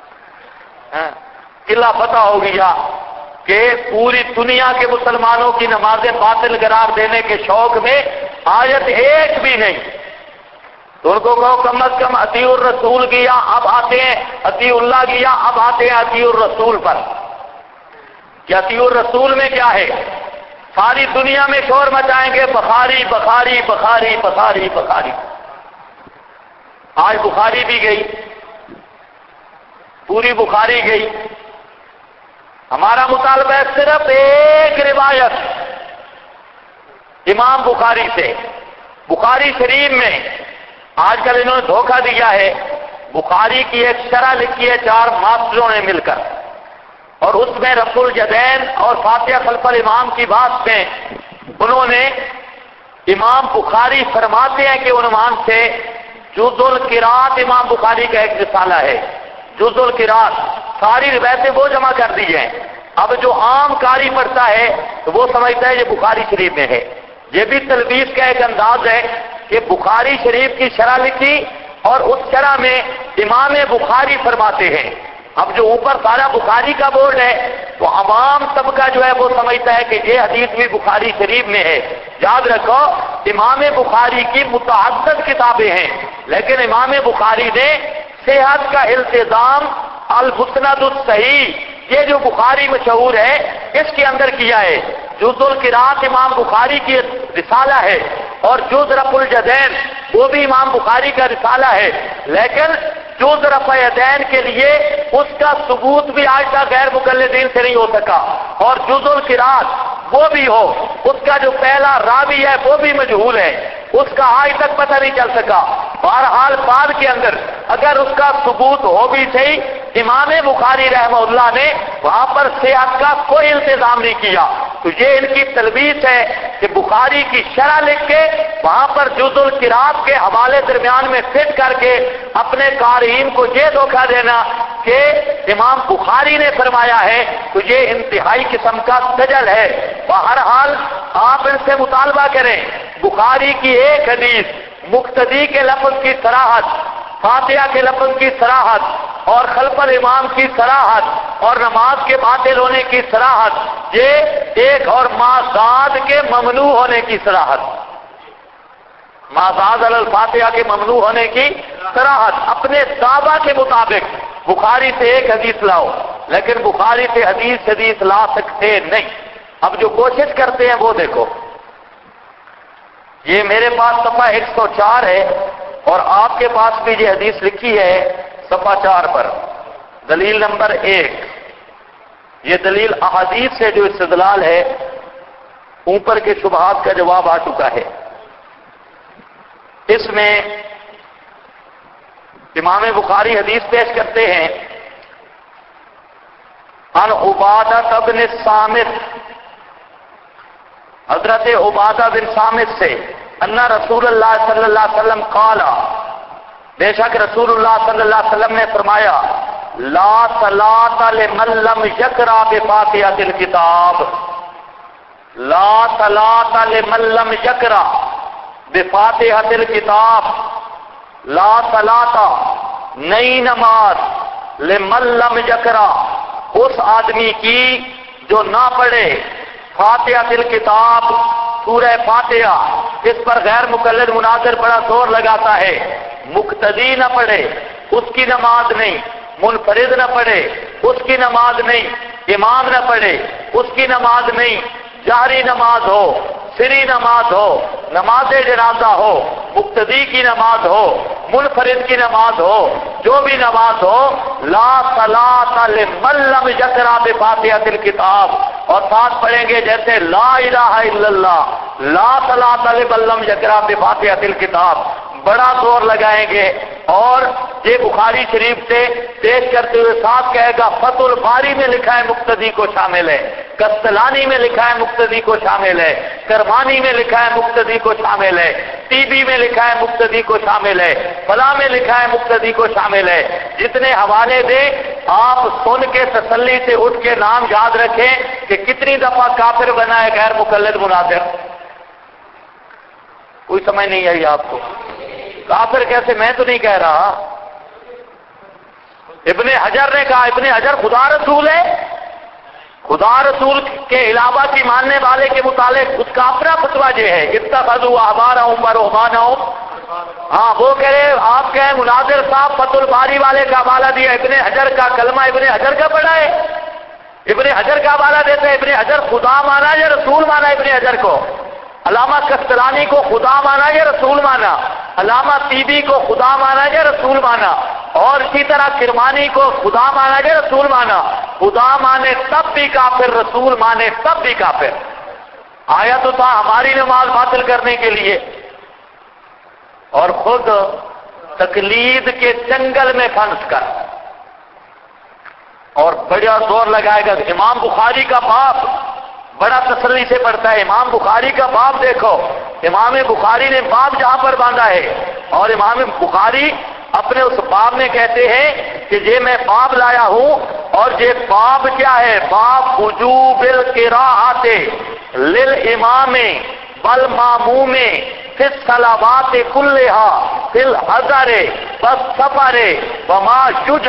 [SPEAKER 1] قلعہ پتہ ہو گیا کہ پوری دنیا کے مسلمانوں کی نمازیں باطل قرار دینے کے شوق میں آیت ایک بھی نہیں، تو ان کو کہو کم از کم اطیع الرسول کیا، اب آتے ہیں اطیع اللہ کیا، اب آتے ہیں اطیع الرسول پر کہ اطیع الرسول میں کیا ہے؟ ساری دنیا میں شور مچائیں گے بخاری بخاری بخاری بخاری بخاری۔ آج بخاری بھی گئی، پوری بخاری گئی۔ ہمارا مطالبہ ہے صرف ایک روایت امام بخاری سے، بخاری شریف میں۔ آج کل انہوں نے دھوکہ دیا ہے، بخاری کی ایک شرح لکھی ہے 4 ماسٹروں نے مل کر، اور اس میں رفع الیدین اور فاتحہ خلف الامام کی بات میں انہوں نے امام بخاری فرماتے ہیں کہ عنوان سے جز القراءت امام بخاری کا ایک رسالہ ہے، جز القراءت، ساری روایتیں وہ جمع کر دی ہیں۔ اب جو عام قاری پڑھتا ہے تو وہ سمجھتا ہے یہ بخاری شریف میں ہے۔ یہ بھی تلبیس کا ایک انداز ہے کہ بخاری شریف کی شرح لکھی اور اس شرح میں امام بخاری فرماتے ہیں۔ اب جو اوپر سارا بخاری کا بورڈ ہے تو عوام طبقہ جو ہے وہ سمجھتا ہے کہ یہ حدیث بھی بخاری شریف میں ہے۔ یاد رکھو امام بخاری کی متعدد کتابیں ہیں، لیکن امام بخاری نے صحت کا التزام المسند الصحیح، یہ جو بخاری مشہور ہے اس کے اندر کیا ہے۔ جز القراءت امام بخاری کی رسالہ ہے، اور جز رفع الیدین وہ بھی امام بخاری کا رسالہ ہے، لیکن جز رفع الیدین کے لیے اس کا ثبوت بھی آج تک غیر مقلدین سے نہیں ہو سکا، اور جز القراءت وہ بھی ہو، اس کا جو پہلا راوی ہے وہ بھی مجہول ہے، اس کا آج تک پتہ نہیں چل سکا۔ بہرحال بعد کے اندر اگر اس کا ثبوت ہو بھی صحیح، امام بخاری رحمہ اللہ نے وہاں پر صحت کا کوئی التزام نہیں کیا، تو یہ ان کی تلبیس ہے کہ بخاری کی شرح لکھ کے وہاں پر جز القراءت کے حوالے درمیان میں فٹ کر کے اپنے قارئین کو یہ دھوکہ دینا کہ امام بخاری نے فرمایا ہے، تو یہ انتہائی قسم کا سجل ہے۔ بہرحال آپ ان سے مطالبہ کریں، بخاری کی ایک حدیث مقتدی کے لفظ کی صراحت، فاتحہ کے لفظ کی صراحت، اور خلف الامام کی صراحت، اور نماز کے باطل ہونے کی صراحت، یہ ایک، اور مازاد کے ممنوع ہونے کی صراحت، مازاد علی الفاتحہ کے ممنوع ہونے کی صراحت، اپنے دعویٰ کے مطابق بخاری سے ایک حدیث لاؤ، لیکن بخاری سے حدیث لا سکتے نہیں۔ اب جو کوشش کرتے ہیں وہ دیکھو، یہ میرے پاس صفحہ 104 ہے، اور آپ کے پاس بھی یہ حدیث لکھی ہے صفحہ 4 پر، دلیل نمبر 1۔ یہ دلیل احادیث سے جو استدلال ہے، اوپر کے شبہات کا جواب آ چکا ہے۔ اس میں امام بخاری حدیث پیش کرتے ہیں، عن عبادہ بن الصامت، حضرت عبادہ بن صامت سے، ان رسول اللہ صلی اللہ علیہ وسلم قال، بے شک رسول اللہ صلی اللہ علیہ وسلم نے فرمایا، لا صلاۃ لمن لم یقرأ بفاتحۃ الکتاب، لا صلاۃ لمن لم یقرأ بفاتحۃ الکتاب، لا صلاۃ نئی نماز، لمن لم یقرأ اس آدمی کی جو نہ پڑھے، فاتحۃ الکتاب سورہ فاتحہ، اس پر غیر مقلد مناظر بڑا زور لگاتا ہے، مقتدی نہ پڑھے اس کی نماز نہیں، منفرد نہ پڑھے اس کی نماز نہیں، امام نہ پڑھے اس کی نماز نہیں، جہری نماز ہو، سری نماز ہو، نماز جنازہ ہو، مقتدی کی نماز ہو، منفرد کی نماز ہو، جو بھی نماز ہو، لا صلاۃ لمن لم یقرأ بفاتحۃ الکتاب، اور ساتھ پڑھیں گے جیسے لا الہ الا اللہ، لا صلاۃ لمن لم یقرأ بفاتحۃ الکتاب، بڑا زور لگائیں گے اور یہ بخاری شریف سے پیش کرتے ہوئے صاحب کہے گا فتح الباری میں لکھا ہے مقتدی کو شامل ہے، کستلانی میں لکھا ہے مقتدی کو شامل ہے، کرمانی میں لکھا ہے مقتدی کو شامل ہے، TB میں لکھا ہے مقتدی کو شامل ہے، فلاں میں لکھا ہے مقتدی کو شامل ہے۔ جتنے حوالے دیں آپ سن کے تسلی سے اٹھ کے نام یاد رکھیں کہ کتنی دفعہ کافر بنا ہے غیر مقلد مناظر۔ کوئی سمجھ نہیں آئی آپ کو؟ کافر کیسے؟ میں تو نہیں کہہ رہا، ابن حجر نے کہا، ابن حجر خدا رسول ہے، خدا رسول کے علاوہ کی ماننے والے کے متعلق اس کا اپنا فتویٰ یہ ہے، اتخذوا احبارهم ورهبانهم۔ ہاں وہ کہہ رہے آپ کہیں مناظر صاحب فتح الباری والے کا حوالہ دیا، ابن حجر کا کلمہ ابن حجر کا پڑھا ہے، ابن حجر کا حوالہ دیتے ہیں، ابن حجر خدا مانا یا رسول مانا ابن حجر کو؟ علامہ کستلانی کو خدا مانا یا رسول مانا؟ علامہ TB کو خدا مانا یا رسول مانا؟ اور اسی طرح کرمانی کو خدا مانا یا رسول مانا؟ خدا مانے تب بھی کافر، رسول مانے تب بھی کافر۔ آیا تو تھا ہماری نماز باطل کرنے کے لیے، اور خود تقلید کے جنگل میں پھنس کر اور بڑا زور لگائے گا۔ امام بخاری کا باب بڑا تسلی سے پڑھتا ہے، امام بخاری کا باب دیکھو، امام بخاری نے باب جہاں پر باندھا ہے، اور امام بخاری اپنے اس باب میں کہتے ہیں کہ یہ میں باب لایا ہوں، اور یہ باب کیا ہے؟ باب وجوب القراءۃ للامام والماموم فی الصلوات کلھا فی الحضر والسفر وما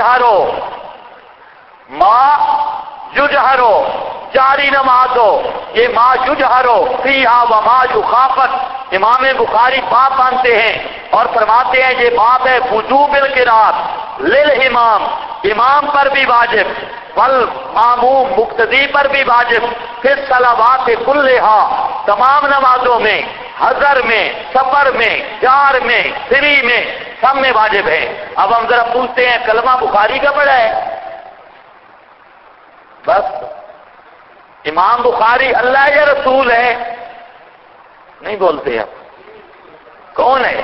[SPEAKER 1] یجہر جاری نماز ہو، یہ ما یجہرو فیہا وما یخافت۔ امام بخاری باب باندھتے ہیں اور فرماتے ہیں یہ باب ہے وجوب القراءۃ للامام، امام پر بھی واجب، والماموم مقتدی پر بھی واجب، پھر صلوات کلھا تمام نمازوں میں، حضر میں، سفر میں، جار میں، سری میں، سب میں واجب ہے۔ اب ہم ذرا پوچھتے ہیں کلمہ بخاری کا پڑھا ہے؟ بس امام بخاری اللہ یا رسول ہے؟ نہیں بولتے آپ، کون ہے؟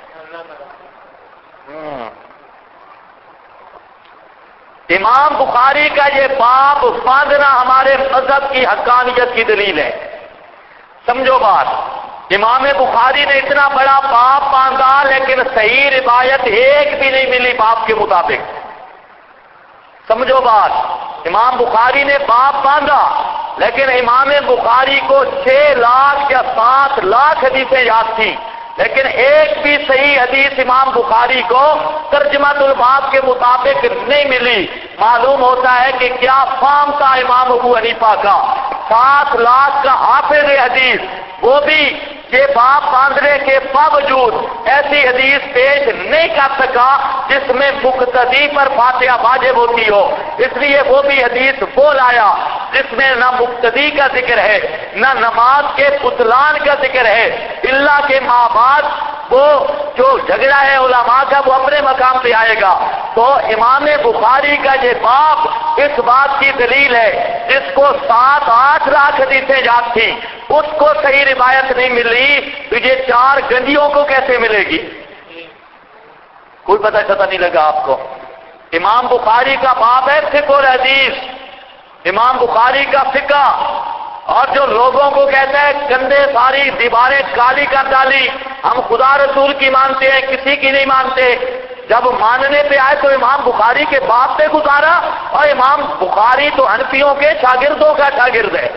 [SPEAKER 1] امام بخاری کا یہ باب باندھنا ہمارے مذہب کی حقانیت کی دلیل ہے۔ سمجھو بات، امام بخاری نے اتنا بڑا باب باندھا لیکن صحیح روایت ایک بھی نہیں ملی باب کے مطابق۔ سمجھو بات، امام بخاری نے باب باندھا لیکن امام بخاری کو 6 لاکھ یا 7 لاکھ حدیثیں یاد تھیں، لیکن ایک بھی صحیح حدیث امام بخاری کو ترجمہ الباب کے مطابق نہیں ملی۔ معلوم ہوتا ہے کہ کیا فہم تھا امام ابو حنیفہ کا۔ 7 لاکھ کا حافظ حدیث، وہ بھی یہ باب باندھنے کے باوجود ایسی حدیث پیش نہیں کر سکا جس میں مقتدی پر فاتحہ واجب ہوتی ہو، اس لیے وہ بھی حدیث وہ لایا جس میں نہ مقتدی کا ذکر ہے نہ نماز کے بطلان کا ذکر ہے، اللہ کے ماں بعد وہ جو جھگڑا ہے علماء کا وہ اپنے مقام پہ آئے گا۔ تو امام بخاری کا یہ باب اس بات کی دلیل ہے، جس کو 7-8 لاکھ حدیثیں یاد تھیں اس کو صحیح روایت نہیں ملی، تو یہ 4 گنجیوں کو کیسے ملے گی؟ کوئی پتہ نہیں لگا آپ کو؟ امام بخاری کا باب ہے فقہ اور حدیث، امام بخاری کا فقہ، اور جو لوگوں کو کہتا ہے گندے ساری دیواریں کالی کر ڈالی، ہم خدا رسول کی مانتے ہیں کسی کی نہیں مانتے، جب ماننے پہ آئے تو امام بخاری کے باب پہ گزارا، اور امام بخاری تو حنفیوں کے شاگردوں کا شاگرد ہے۔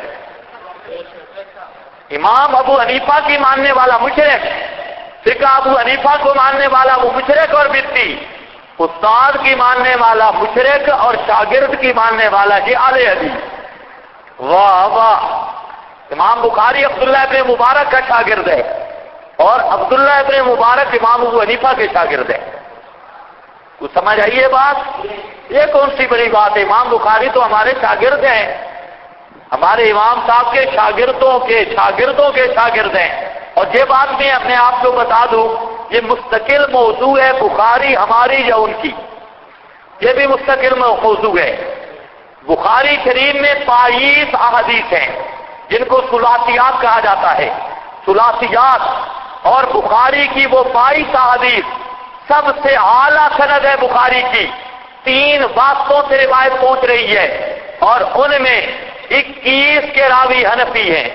[SPEAKER 1] امام ابو حنیفہ کی ماننے والا مشرک، فقہ ابو حنیفہ کو ماننے والا وہ مشرک اور بدعتی، استاد کی ماننے والا مشرک اور شاگرد کی ماننے والا یہ اہل حدیث۔ واہ واہ، امام بخاری عبداللہ ابن مبارک کا شاگرد ہے اور عبداللہ ابن مبارک امام ابو حنیفہ کے شاگرد ہے۔ کچھ سمجھ آئیے بات؟ یہ کون سی بڑی بات ہے؟ امام بخاری تو ہمارے شاگرد ہیں، ہمارے امام صاحب کے شاگردوں کے شاگردوں کے شاگرد ہیں، اور یہ بات میں اپنے آپ کو بتا دوں یہ مستقل موضوع ہے، بخاری ہماری یا ان کی، یہ بھی مستقل موضوع ہے۔ بخاری شریف میں 22 احادیث ہیں جن کو ثلاثیات کہا جاتا ہے۔ ثلاثیات اور بخاری کی وہ 22 احادیث سب سے اعلیٰ سند ہے بخاری کی، 3 واسطوں سے روایت پہنچ رہی ہے، اور ان میں 21 کے راوی حنفی ہیں،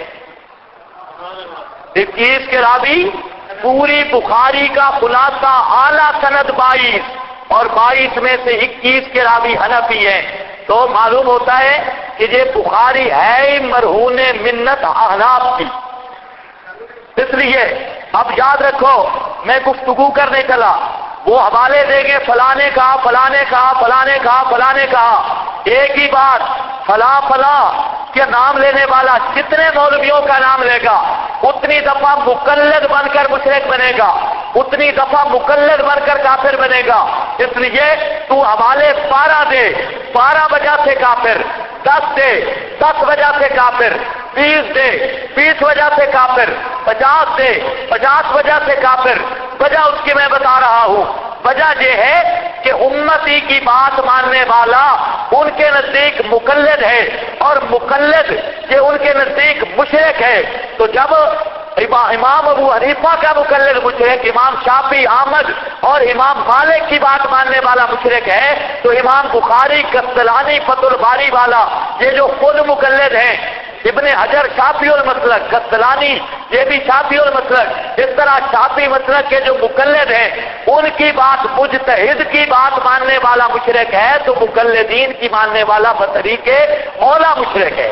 [SPEAKER 1] 21 کے راوی، پوری بخاری کا خلاصہ اعلیٰ سند 22، اور 22 میں سے 21 کے راوی حنفی ہیں، تو معلوم ہوتا ہے کہ یہ بخاری ہے مرہون منت احناف کی۔ اس لیے اب یاد رکھو، میں گفتگو کرنے چلا، وہ حوالے دیں گے فلانے کہا فلانے کہا فلانے کہا فلانے کہا، ایک ہی بات، فلاں فلاں کے نام لینے والا جتنے مولویوں کا نام لے گا اتنی دفعہ مقلد بن کر مشرک بنے گا، اتنی دفعہ مقلد بن کر کافر بنے گا۔ اس لیے تو حوالے 12 دے، 12 وجہ سے کافر، 10 دے، 10 وجہ سے کافر، 20 دے، 20 وجہ سے کافر، 50 دے، 50 وجہ سے کافر۔ وجہ اس کی میں بتا رہا ہوں، وجہ یہ ہے کہ امتی کی بات ماننے والا ان کے نزدیک مقلد ہے، اور مقلد یہ ان کے نزدیک مشرک ہے۔ تو جب امام ابو حنیفہ کا مقلد مشرک، امام شافعی، احمد اور امام مالک کی بات ماننے والا مشرک ہے، تو امام بخاری، قسطلانی، فتح الباری والا یہ جو خود مقلد ہیں، ابن حجر شافعی المسلک، قسطلانی یہ بھی شافعی المسلک، اس طرح شافعی مسلک کے جو مقلد ہیں ان کی بات، مجتہد کی بات ماننے والا مشرک ہے، تو مقلدین کی ماننے والا بطریق اولا مشرک ہے۔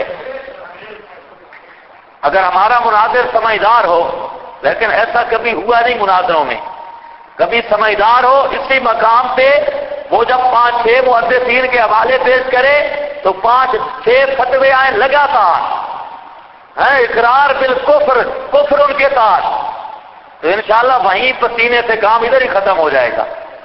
[SPEAKER 1] اگر ہمارا مناظر سمجھدار ہو، لیکن ایسا کبھی ہوا نہیں مناظروں میں، کبھی سمجھدار ہو اسی مقام پہ وہ جب 5-6 محدثین کے حوالے پیش کرے تو 5-6 فتوے آئیں لگاتار، اقرار بالکفر، کفر ان کے ساتھ، تو انشاءاللہ وہیں پسینے سے کام ادھر ہی ختم ہو جائے گا۔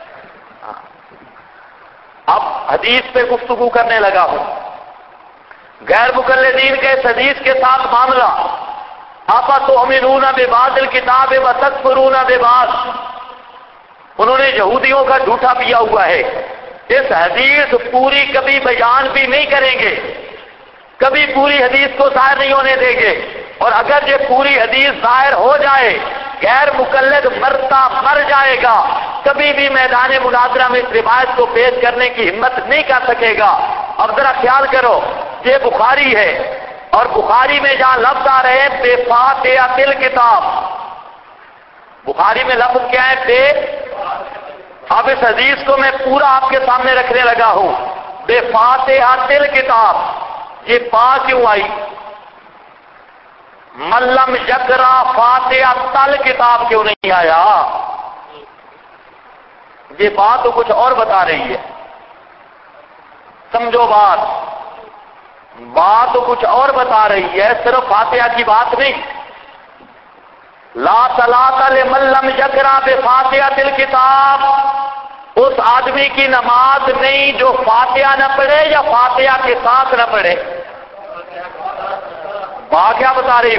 [SPEAKER 1] اب حدیث پہ گفتگو کرنے لگا ہوں، غیر مقلدین کے اس حدیث کے ساتھ معاملہ، افتؤمنون ببعض الکتاب وتکفرون ببعض، انہوں نے یہودیوں کا جھوٹا پیا ہوا ہے، اس حدیث پوری کبھی بیان بھی نہیں کریں گے، کبھی پوری حدیث کو ظاہر نہیں ہونے دیں گے، اور اگر یہ پوری حدیث ظاہر ہو جائے غیر مقلد مرتا مر جائے گا، کبھی بھی میدان مناظرہ میں اس روایت کو پیش کرنے کی ہمت نہیں کر سکے گا۔ اب ذرا خیال کرو، یہ بخاری ہے، اور بخاری میں جہاں لفظ آ رہے ہیں بے فاتحۃ الکتاب، بخاری میں لفظ کیا ہے؟ بے۔ اب اس حدیث کو میں پورا آپ کے سامنے رکھنے لگا ہوں، بے فاتحۃ الکتاب، یہ با کیوں آئی؟ ملم یقرا فاتحۃ الکتاب کیوں نہیں آیا؟ یہ بات تو کچھ اور بتا رہی ہے، سمجھو بات تو کچھ اور بتا رہی ہے، صرف فاتحہ کی بات نہیں۔ لا صلاۃ لمن لم یقرأ بفاتحۃ الکتاب، اس آدمی کی نماز نہیں جو فاتحہ نہ پڑھے یا فاتحہ کے ساتھ نہ پڑھے۔ بات کیا بتا رہی؟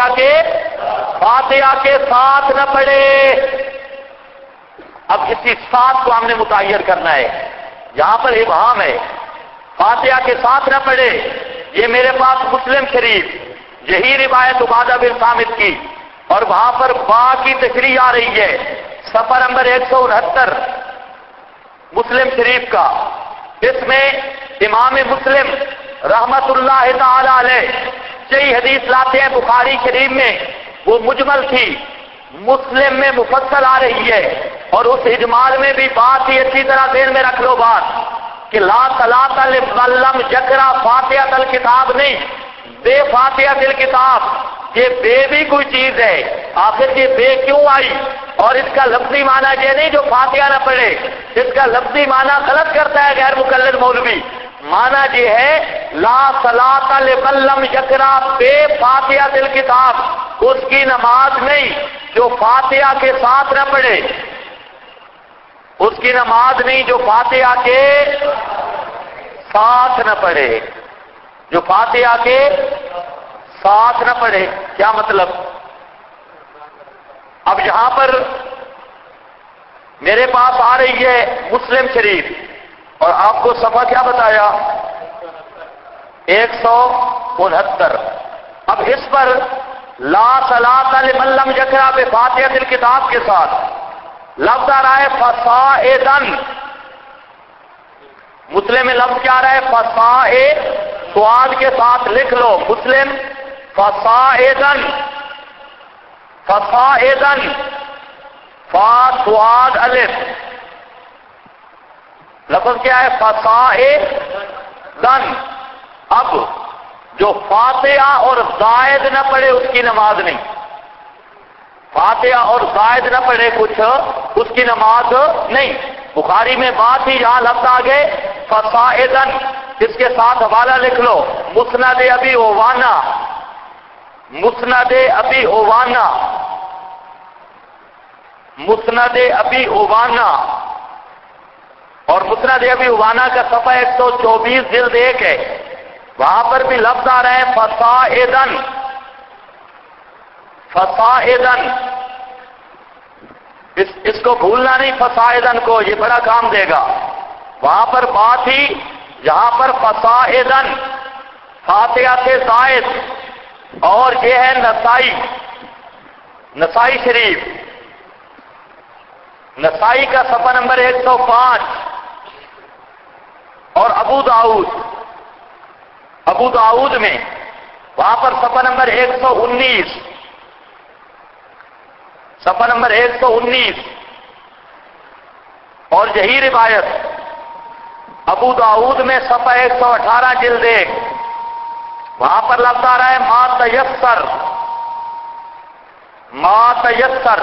[SPEAKER 1] فاتحہ کے ساتھ نہ پڑھے۔ اب اسی ساتھ کو ہم نے متعین کرنا ہے، یہاں پر ابہام ہے، فاتحہ کے ساتھ نہ پڑھے۔ یہ میرے پاس مسلم شریف یہی روایت عبادہ بن صامت کی، اور وہاں پر با کی تشریح آ رہی ہے، صفحہ نمبر 169 مسلم شریف کا۔ اس میں امام مسلم رحمت اللہ تعالی علیہ یہی حدیث لاتے ہیں، بخاری شریف میں وہ مجمل تھی، مسلم میں مفصل آ رہی ہے، اور اس اجمال میں بھی بات ہی اچھی طرح ذہن میں رکھ لو بات کہ لا صلاۃ لمن لم یقرأ فاتحۃ الکتاب نہیں، بے فاتحۃ الکتاب۔ یہ بے بھی کوئی چیز ہے، آخر یہ بے کیوں آئی؟ اور اس کا لفظی معنی یہ نہیں جو فاتحہ نہ پڑھے، اس کا لفظی معنی غلط کرتا ہے غیر مقلد مولوی۔ معنی یہ ہے لا صلاۃ لمن لم یقرأ بے فاتحۃ الکتاب، اس کی نماز نہیں جو فاتحہ کے ساتھ نہ پڑھے، اس کی نماز نہیں جو فاتحہ کے ساتھ نہ پڑھے، جو فاتحہ کے ساتھ نہ پڑھے۔ کیا مطلب؟ اب یہاں پر میرے پاس آ رہی ہے مسلم شریف، اور آپ کو صفحہ کیا بتایا؟ 169۔ اب اس پر لا صلاۃ لمن لم یقرأ بفاتحۃ الکتاب کے ساتھ لفظ آ رہا ہے فصاعدن. مسلم میں لفظ کیا آ رہا ہے؟ فصاعد. سواد کے ساتھ لکھ لو مسلم فصاعدن. فصاعدن فا سواد الف. لفظ کیا ہے؟ فصاعدن. اب جو فاتحہ اور زائد نہ پڑھے اس کی نماز نہیں. فاتحہ اور زائد نہ پڑھے کچھ اس کی نماز نہیں. بخاری میں بات ہی یہاں لفظ آگے فصاعدن. اس کے ساتھ حوالہ لکھ لو مسند ابی عوانہ. مسند ابی عوانہ. مسند ابی عوانہ. اور مسند ابی عوانہ کا صفحہ 124 جلد 1 ہے. وہاں پر بھی لفظ آ رہے ہیں فصاعدن. فصاعدن. اس کو بھولنا نہیں فصاعدن کو، یہ بڑا کام دے گا. وہاں پر بات ہی یہاں پر فصاعدن فاتحہ سے زائد. اور یہ ہے نسائی. نسائی شریف. نسائی کا صفحہ نمبر 105. اور ابو داؤد. ابو داؤد میں وہاں پر صفحہ نمبر 119. صفحہ نمبر 119. اور یہی روایت ابو داؤد میں صفحہ 118 جلد 1. وہاں پر لفظ آ رہا ہے ما تیسر. ما تیسر.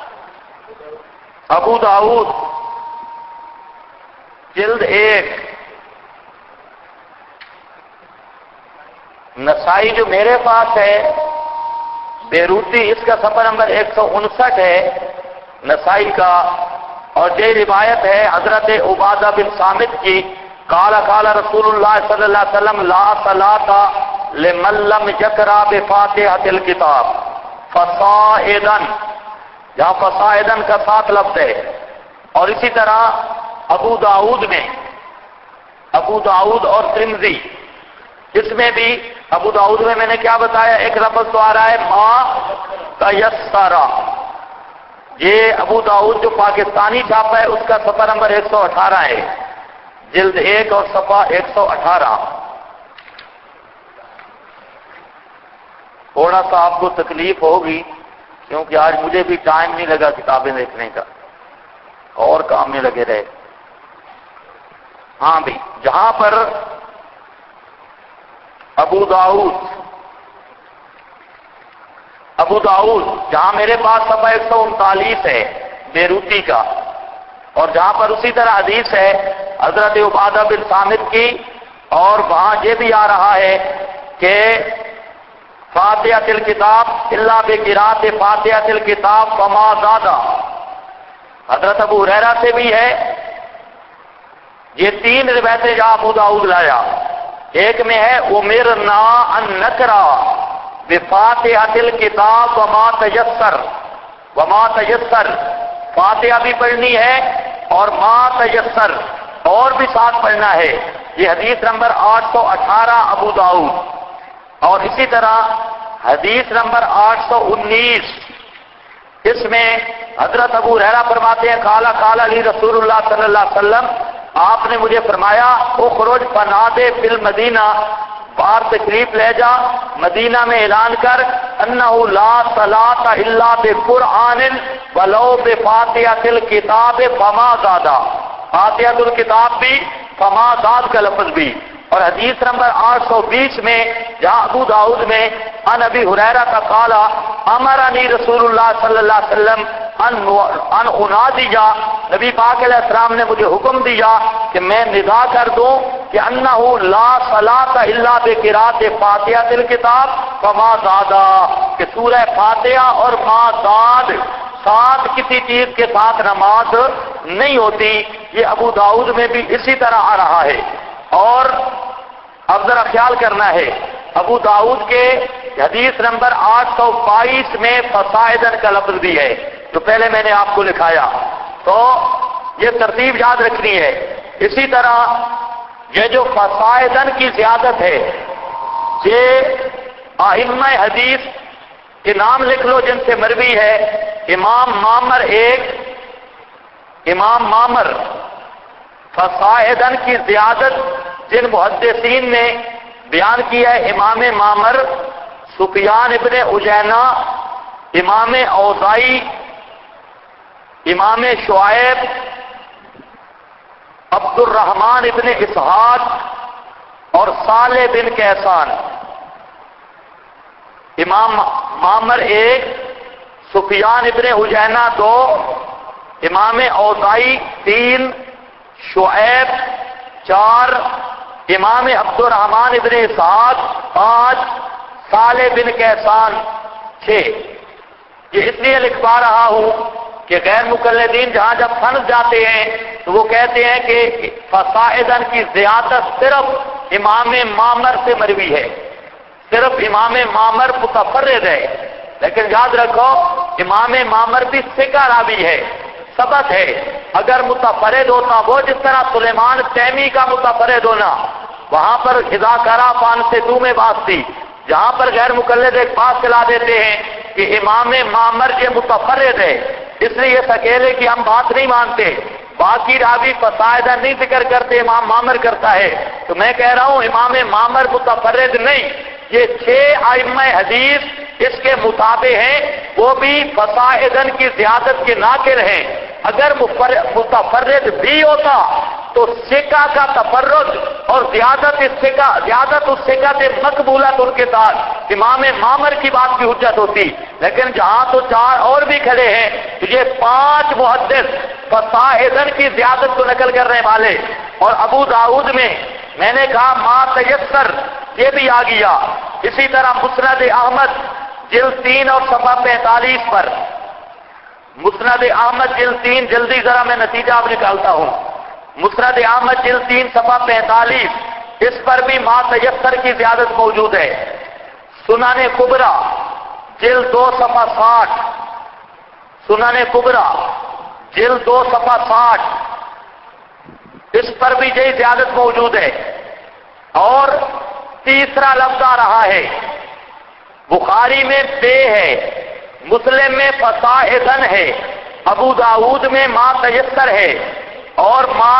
[SPEAKER 1] ابو داؤد جلد 1. نسائی جو میرے پاس ہے بیروتی، اس کا صفحہ نمبر 159 ہے نسائی کا. اور یہ روایت ہے حضرت عبادہ بن صامت کی. قال قال رسول اللہ صلی اللہ علیہ وسلم لا صلاۃ لمن لم یقرأ بفاتحۃ الکتاب فصاعدن. جہاں فصاعدن کا ساتھ لفظ ہے. اور اسی طرح ابو داؤد میں، ابو داؤد اور ترمذی، اس میں بھی ابو داؤد میں نے کیا بتایا؟ ایک لفظ تو آ رہا ہے ما تیسر. یہ ابو داؤد جو پاکستانی چھاپا ہے اس کا صفحہ نمبر 118 ہے جلد 1 اور صفحہ 118. تھوڑا سا آپ کو تکلیف ہوگی کیونکہ آج مجھے بھی ٹائم نہیں لگا کتابیں دیکھنے کا، اور کام میں لگے رہے. ہاں بھی جہاں پر ابو داؤد جہاں میرے پاس صفحہ 139 ہے بیروتی کا، اور جہاں پر اسی طرح حدیث ہے حضرت عبادہ بن صامت کی، اور وہاں یہ بھی آ رہا ہے کہ فاتحۃ الکتاب الا بقراءۃ فاتحۃ الکتاب فما زاد. حضرت ابو ہریرہ سے بھی ہے. یہ 3 روایتیں جہاں ابو داؤد لایا. ایک میں ہے امرنا ان نقرأ بفاتحۃ الکتاب وما تیسر. وما تیسر فاتحہ بھی پڑھنی ہے اور ما تیسر اور بھی ساتھ پڑھنا ہے. یہ حدیث نمبر 818 ابو داؤد. اور اسی طرح حدیث نمبر 819 اس میں حضرت ابو ہریرہ فرماتے ہیں قال قال علی رسول اللہ صلی اللہ علیہ وسلم، آپ نے مجھے فرمایا اخرج فنادے فی المدینہ، باہر تشریف لے جا مدینہ میں اعلان کر انہ لا صلاۃ الا بقرآن ولو بفاتحۃ الکتاب فما زاد. فاتحۃ الکتاب بھی فما زاد کا لفظ بھی. اور حدیث نمبر 820 میں جہاں ابو داؤد میں ان ابی ہریرہ کا قال امرنی رسول اللہ صلی اللہ علیہ وسلم ان انادیا، نبی پاک علیہ السلام نے مجھے حکم دیا کہ میں ندا کر دوں کہ انہ لا صلاۃ الا بقراءۃ فاتحۃ الکتاب فما زاد، کہ سورہ فاتحہ اور ما زاد ساتھ کسی چیز کے ساتھ نماز نہیں ہوتی. یہ ابو داؤد میں بھی اسی طرح آ رہا ہے. اور اب ذرا خیال کرنا ہے ابو داؤد کے حدیث نمبر 822 میں فصاعدن کا لفظ بھی ہے جو پہلے میں نے آپ کو لکھایا. تو یہ ترتیب یاد رکھنی ہے. اسی طرح یہ جو فصاعدن کی زیادت ہے یہ ائمہ حدیث کہ نام لکھ لو جن سے مروی ہے. امام معمر ایک، امام معمر فصاعدن کی زیادت جن محدثین نے بیان کیا ہے، امام معمر، سفیان ابن عجینہ، امام اوزائی، امام شعیب، عبد الرحمن ابن اسحاق اور صالح بن کیسان. امام معمر ایک، سفیان ابن عجینہ دو، امام اوزائی تین، شعیب چار، امام عبد الرحمن ابن اسحاق پانچ، صالح بن کیسان چھ. یہ اس لیے لکھوا رہا ہوں کہ غیر مقلدین جہاں جب پھنس جاتے ہیں تو وہ کہتے ہیں کہ فصاعدن کی زیادت صرف امام معمر سے مروی ہے، صرف امام معمر متفرد ہے. لیکن یاد رکھو امام معمر بھی ثقہ راوی ہے، ثبت ہے. اگر متفرد ہوتا وہ جس طرح سلیمان تیمی کا متفرد ہونا، وہاں پر اذا کرا فان سے تو میں بات تھی. جہاں پر غیر مقلد ایک بات چلا دیتے ہیں کہ امام معمر یہ متفرد ہے، اس لیے اس اکیلے کی ہم بات نہیں مانتے، باقی راوی فصاعدہ نہیں ذکر کرتے، امام معمر کرتا ہے. تو میں کہہ رہا ہوں امام معمر متفرد نہیں، یہ چھ ائمہ حدیث اس کے مطابق ہیں، وہ بھی فصاعدن کی زیادت کے ناقل ہیں. اگر متفرد بھی ہوتا تو ثقہ کا تفرد اور زیادت اس ثقہ سے مقبولت ان کے ساتھ امام معمر کی بات بھی حجت ہوتی. لیکن جہاں تو چار اور بھی کھڑے ہیں تو یہ پانچ محدث فصاعدن کی زیادت کو نقل کرنے والے. اور ابو داؤد میں نے کہا ما تیسر یہ بھی آ گیا. اسی طرح مسند احمد جلد 3 اور صفحہ 45 پر، مسند احمد جلد 3، جلدی ذرا میں نتیجہ اب نکالتا ہوں. مسند احمد جلد 3 صفحہ 45، اس پر بھی ما تیسر کی زیادت موجود ہے. سنن کبریٰ جلد 2 صفحہ 60، سنن کبریٰ جلد 2 صفحہ 60، اس پر بھی یہی زیادت موجود ہے. اور تیسرا لفظ آ رہا ہے، بخاری میں بے ہے، مسلم میں فصاعدن ہے، ابو داؤد میں ما تیسر ہے، اور ما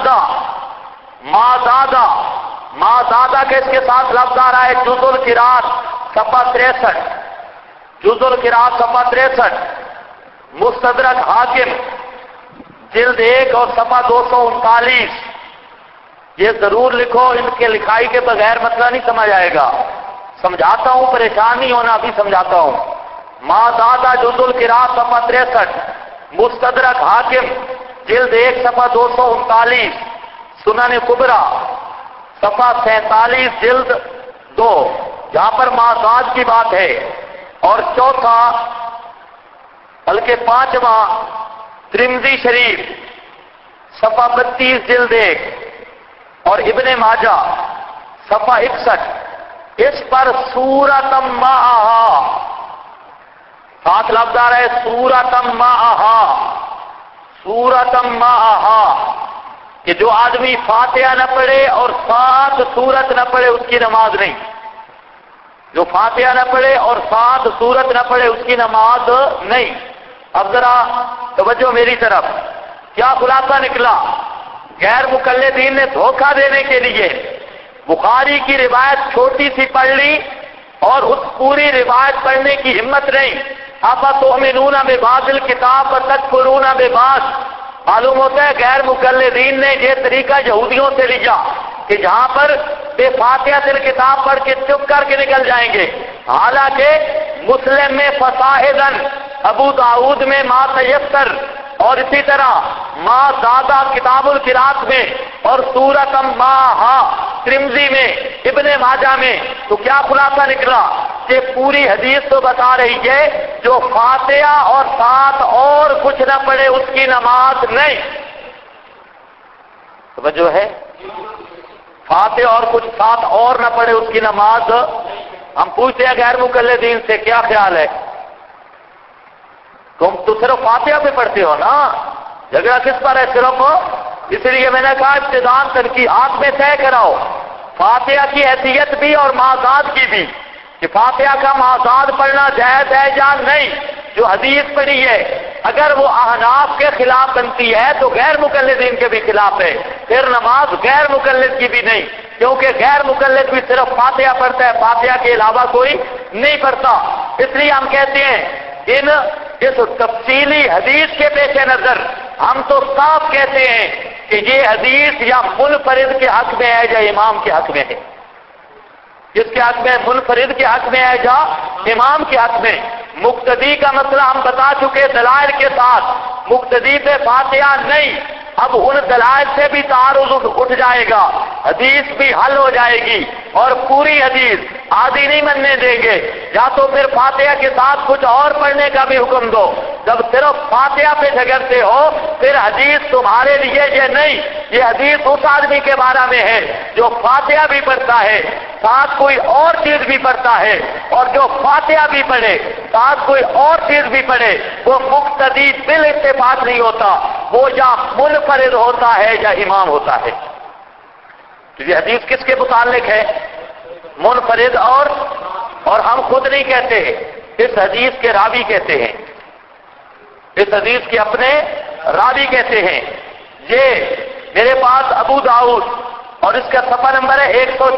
[SPEAKER 1] زادہ کے اس کے ساتھ لفظ آ رہا ہے جز القراءۃ صفحہ 63، جز القراءۃ صفحہ 63، مستدرک حاکم جلد 1 اور صفحہ 239. یہ ضرور لکھو، ان کے لکھائی کے بغیر مسئلہ نہیں سمجھ آئے گا. سمجھاتا ہوں، پریشان نہیں ہونا، ابھی سمجھاتا ہوں. ما زادہ جز القراءۃ صفحہ 63، مستدرک حاکم جلد 1 صفحہ 239، سنن کبریٰ صفحہ 47 جلد 2، جہاں پر ما زاد کی بات ہے. اور چوتھا بلکہ پانچواں ترمذی شریف صفحہ 32 جلد 1 اور ابن ماجہ صفحہ 61، اس پر سورۃ معہا ساتھ لفظ آ رہا ہے، سورۃ معہا، کہ جو آدمی فاتحہ نہ پڑھے اور ساتھ سورت نہ پڑھے اس کی نماز نہیں. جو فاتحہ نہ پڑھے اور ساتھ سورت نہ پڑھے اس کی نماز نہیں. اب ذرا توجہ میری طرف، کیا خلاصہ نکلا؟ غیر مقلدین نے دھوکہ دینے کے لیے بخاری کی روایت چھوٹی سی پڑھ لی اور اس پوری روایت پڑھنے کی ہمت نہیں. افتؤمنون ببعض الکتاب وتکفرون ببعض. معلوم ہوتا ہے غیر مقلدین نے یہ طریقہ یہودیوں سے لیا کہ جہاں پر بے فاتحہ سے کتاب پڑھ کے چپ کر کے نکل جائیں گے. حالانکہ مسلم میں فصاعدن، ابو داؤد میں ما تیسر، اور اسی طرح ما زادہ کتاب القراءۃ میں، اور سورۃ معہا ترمذی میں، ابن ماجہ میں. تو کیا خلاصہ نکلا کہ پوری حدیث تو بتا رہی ہے جو فاتحہ اور ساتھ اور کچھ نہ پڑھے اس کی نماز نہیں. توجہ ہے؟ فاتحہ اور کچھ ساتھ اور نہ پڑھے اس کی نماز. ہم پوچھتے ہیں غیر مقلدین سے کیا خیال ہے؟ تم تو صرف فاتحہ پہ پڑھتے ہو نا، جھگڑا کس پر ہے؟ صرف اس لیے میں نے کہا ابتداءً تنقیحات میں طے کراؤ، فاتحہ کی حیثیت بھی اور ما زاد کی بھی. کہ فاتحہ کا مازاد پڑھنا جائز ہے یا نہیں، جو حدیث پڑھی ہے اگر وہ احناف کے خلاف بنتی ہے تو غیر مقلدین کے بھی خلاف ہے، پھر نماز غیر مقلد کی بھی نہیں، کیونکہ غیر مقلد بھی صرف فاتحہ پڑھتا ہے، فاتحہ کے علاوہ کوئی نہیں پڑھتا۔ اس لیے ہم کہتے ہیں اس تفصیلی حدیث کے پیش نظر ہم تو صاف کہتے ہیں کہ یہ حدیث یا منفرد کے حق میں ہے یا امام کے حق میں ہے۔ کس کے حق میں؟ منفرد کے حق میں ہے یا امام کے حق میں؟ مقتدی کا مسئلہ ہم بتا چکے دلائل کے ساتھ، مقتدی پہ فاتحہ نہیں، اب ان دلائل سے بھی تعارض اٹھ جائے گا، حدیث بھی حل ہو جائے گی اور پوری حدیث آدھی نہیں ماننے دیں گے، یا تو پھر فاتحہ کے ساتھ کچھ اور پڑھنے کا بھی حکم دو۔ جب صرف فاتحہ پہ جھگڑتے ہو پھر حدیث تمہارے لیے یہ نہیں، یہ حدیث اس آدمی کے بارے میں ہے جو فاتحہ بھی پڑھتا ہے ساتھ کوئی اور چیز بھی پڑھتا ہے، اور جو فاتحہ بھی پڑھے ساتھ کوئی اور چیز بھی پڑھے وہ مقتدی بالاتفاق نہیں ہوتا، وہ یا منفرد ہوتا ہے یا امام ہوتا ہے۔ تو یہ حدیث کس کے متعلق ہے؟ منفرد اور ہم خود نہیں کہتے، اس حدیث کے راوی کہتے ہیں، اس حدیث کے اپنے راوی کہتے ہیں۔ یہ میرے پاس ابو داؤد اور اس کا صفحہ نمبر ہے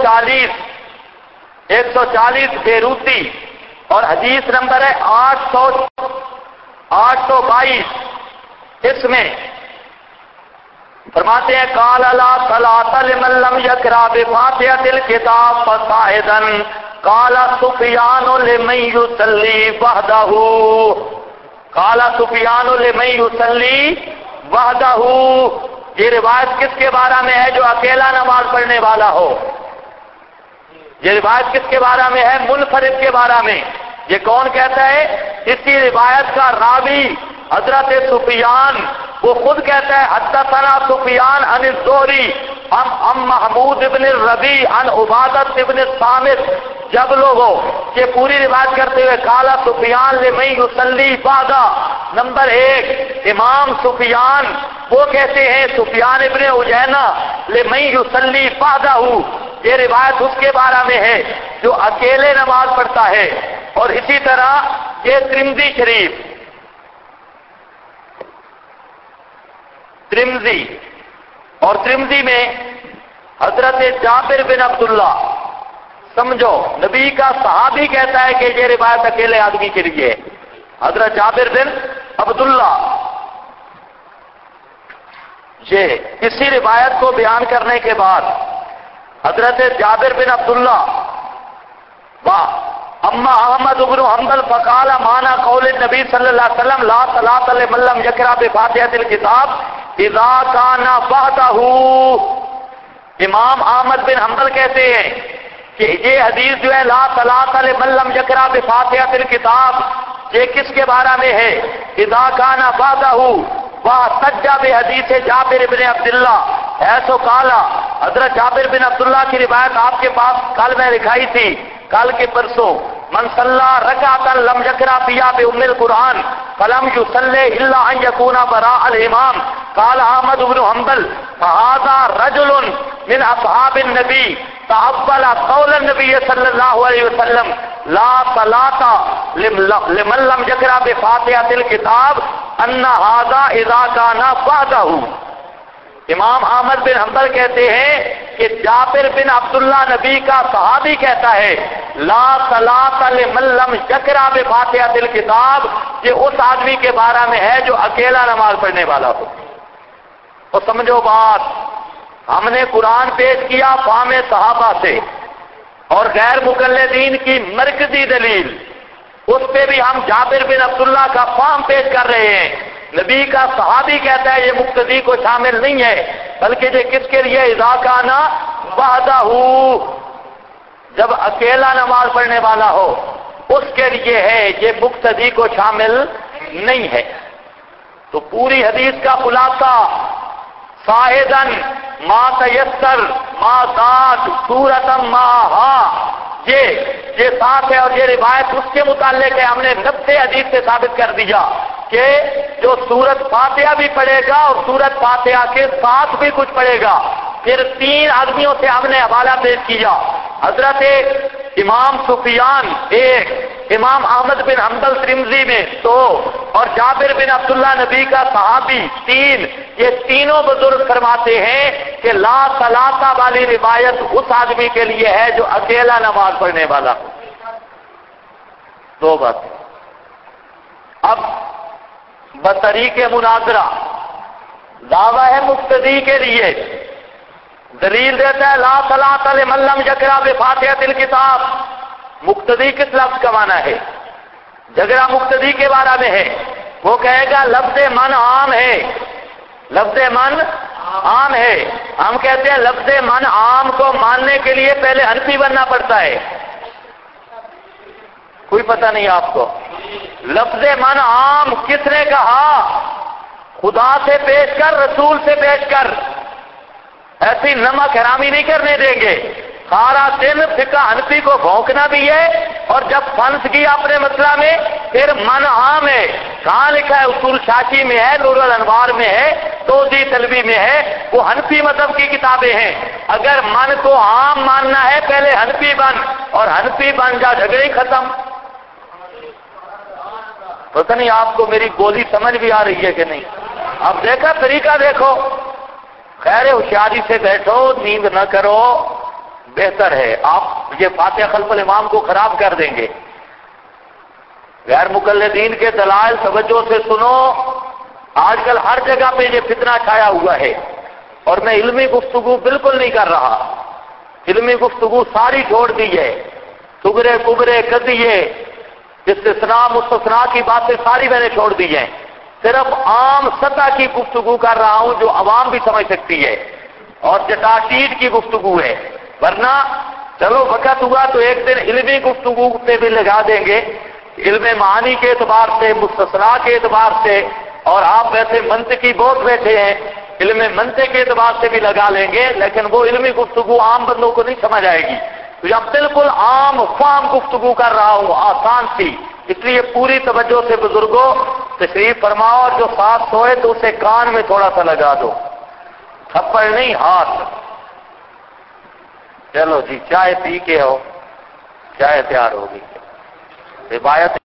[SPEAKER 1] 140 بیروتی اور حدیث نمبر ہے 822۔ اس میں فرماتے ہیں قال لا صلاۃ لمن لم یقرأ بفاتحۃ الکتاب فصاعدا قال سفیان لمن یصلی وحدہ، قال سفیان لمن یصلی وحدہ۔ یہ روایت کس کے بارے میں ہے؟ جو اکیلا نماز پڑھنے والا ہو۔ یہ روایت کس کے بارے میں ہے؟ منفرد کے بارے میں۔ یہ کون کہتا ہے؟ اسی روایت کا راوی حضرت سفیان، وہ خود کہتا ہے حدثنا سفیان عن الزہری عن محمود ابن الربیع عن عبادۃ ابن الصامت۔ جب لوگوں یہ پوری روایت کرتے ہوئے قال سفیان لمن یصلی بعدہ، نمبر 1 امام سفیان وہ کہتے ہیں سفیان ابن عیینہ لمن یصلی بعدہ، یہ روایت اس کے بارے میں ہے جو اکیلے نماز پڑھتا ہے۔ اور اسی طرح یہ ترمذی شریف، اور ترمذی میں حضرت جابر بن عبداللہ، سمجھو نبی کا صحابی کہتا ہے کہ یہ روایت اکیلے آدمی کے لیے ہے، حضرت جابر بن عبداللہ۔ یہ اسی روایت کو بیان کرنے کے بعد حضرت جابر بن عبداللہ اما احمد بن حنبل فقال معنی قول النبی صلی اللہ علیہ وسلم لا صلاۃ لمن لم یقرأ بفاتحۃ الکتاب اذا کان وحدہ۔ امام احمد بن حنبل کہتے ہیں کہ یہ حدیث جو ہے لا صلاۃ لمن لم یقرأ بفاتحۃ الکتاب، یہ کس کے بارے میں ہے؟ اذا کان وحدہ، وَاحْتَجَّ بِحَدِيثِ جابر بن عبداللہ ایسو قالا۔ حضرت جابر بن عبداللہ کی روایت آپ کے پاس کل میں لکھائی تھی، کل کے پرسوں، من صلی رکعۃ لم یقرأ فیہا بأم القرآن فلم یصلی الا ان یکون براء الامام۔ قال احمد بن حنبل فهذا رجل من اصحاب النبی تأول قول النبی صلی اللہ علیہ وسلم لا صلاۃ لمن لم یقرأ بفاتحۃ الکتاب ان هذا اذا كان وحدہ۔ امام احمد بن حنبل کہتے ہیں کہ جابر بن عبداللہ نبی کا صحابی کہتا ہے لا صلاۃ لمن لم یقرأ بفاتحۃ الکتاب، یہ اس آدمی کے بارے میں ہے جو اکیلا نماز پڑھنے والا ہو۔ تو سمجھو بات، ہم نے قرآن پیش کیا فہم صحابہ سے اور غیر مقلدین کی مرکزی دلیل، اس پہ بھی ہم جابر بن عبداللہ کا فہم پیش کر رہے ہیں۔ نبی کا صحابی کہتا ہے یہ مقتدی کو شامل نہیں ہے، بلکہ یہ کس کے لیے؟ اذا کان وحدہ، جب اکیلا نماز پڑھنے والا ہو اس کے لیے ہے، یہ مقتدی کو شامل نہیں ہے۔ تو پوری حدیث کا خلاصہ صاعدا ما تیسر ما زاد سورۃ ما ہا، یہ ساتھ ہے اور یہ روایت اس کے متعلق ہے۔ ہم نے 90 حدیث سے ثابت کر دیا کہ جو سورت فاتحہ بھی پڑھے گا اور سورت فاتحہ کے ساتھ بھی کچھ پڑھے گا۔ پھر 3 آدمیوں سے ہم نے حوالہ پیش کیا، حضرت امام سفیان 1، امام احمد بن حنبل ترمذی میں 2 اور جابر بن عبداللہ نبی کا صحابی 3، یہ تینوں بزرگ فرماتے ہیں کہ لا ثلاثہ والی روایت اس آدمی کے لیے ہے جو اکیلا نماز پڑھنے والا ہو۔ 2 باتیں۔ اب بطریق مناظرہ دعویٰ ہے مقتدی کے لیے، دلیل دیتا ہے لا صلاۃ لمن لم یقرأ بفاتحۃ الکتاب۔ مقتدی کس لفظ کا معنی ہے؟ جھگڑا مقتدی کے بارے میں ہے، وہ کہے گا لفظ من عام ہے، لفظ من عام ہے۔ ہم کہتے ہیں لفظ من عام کو ماننے کے لیے پہلے حنفی بننا پڑتا ہے۔ کوئی پتہ نہیں آپ کو؟ لفظ من عام کس نے کہا؟ خدا سے پیش کر، رسول سے پیش کر، ایسی نمک حرامی نہیں کرنے دیں گے۔ سارا دن فقہ حنفی کو بھونکنا بھی ہے، اور جب پھنس گیا اپنے مسئلہ میں پھر من عام ہے۔ کہاں لکھا ہے؟ اصول شاشی میں ہے، نور الانوار میں ہے، توضیح طلبی میں ہے، وہ حنفی مذہب کی کتابیں ہیں۔ اگر من کو عام ماننا ہے پہلے حنفی بن، اور حنفی بن جا جھگڑے ختم۔ پتہ نہیں آپ کو میری بولی سمجھ بھی آ رہی ہے کہ نہیں؟ اب دیکھا طریقہ دیکھو، خیر ہوشیاری سے بیٹھو، نیند نہ کرو، بہتر ہے۔ آپ یہ فاتحہ خلف الامام کو خراب کر دیں گے۔ غیر مقلدین کے دلائل توجہ سے سنو۔ آج کل ہر جگہ پہ یہ فتنہ چھایا ہوا ہے، اور میں علمی گفتگو بالکل نہیں کر رہا، علمی گفتگو ساری چھوڑ دی ہے، سگرے کبرے قضیے استثناء مستثناء کی باتیں ساری میں نے چھوڑ دی ہیں، صرف عام سطح کی گفتگو کر رہا ہوں جو عوام بھی سمجھ سکتی ہے، اور جٹاٹیٹ کی گفتگو ہے۔ ورنہ چلو وقت ہوا تو ایک دن علمی گفتگو پہ بھی لگا دیں گے، علم معانی کے اعتبار سے، مستثناء کے اعتبار سے، اور آپ ویسے منطقی بہت بیٹھے ہیں، علم منطق کے اعتبار سے بھی لگا لیں گے، لیکن وہ علمی گفتگو عام بندوں کو نہیں سمجھ آئے گی۔ تو یہ بالکل عام فام گفتگو کر رہا ہوں، آسان سی، اس لیے پوری توجہ سے بزرگوں تشریف فرماؤ، اور جو ساتھ سوئے تو اسے کان میں تھوڑا سا لگا دو، تھپڑ نہیں ہاتھ۔ چلو جی، چائے پی کے ہو، چائے تیار ہوگی۔ روایت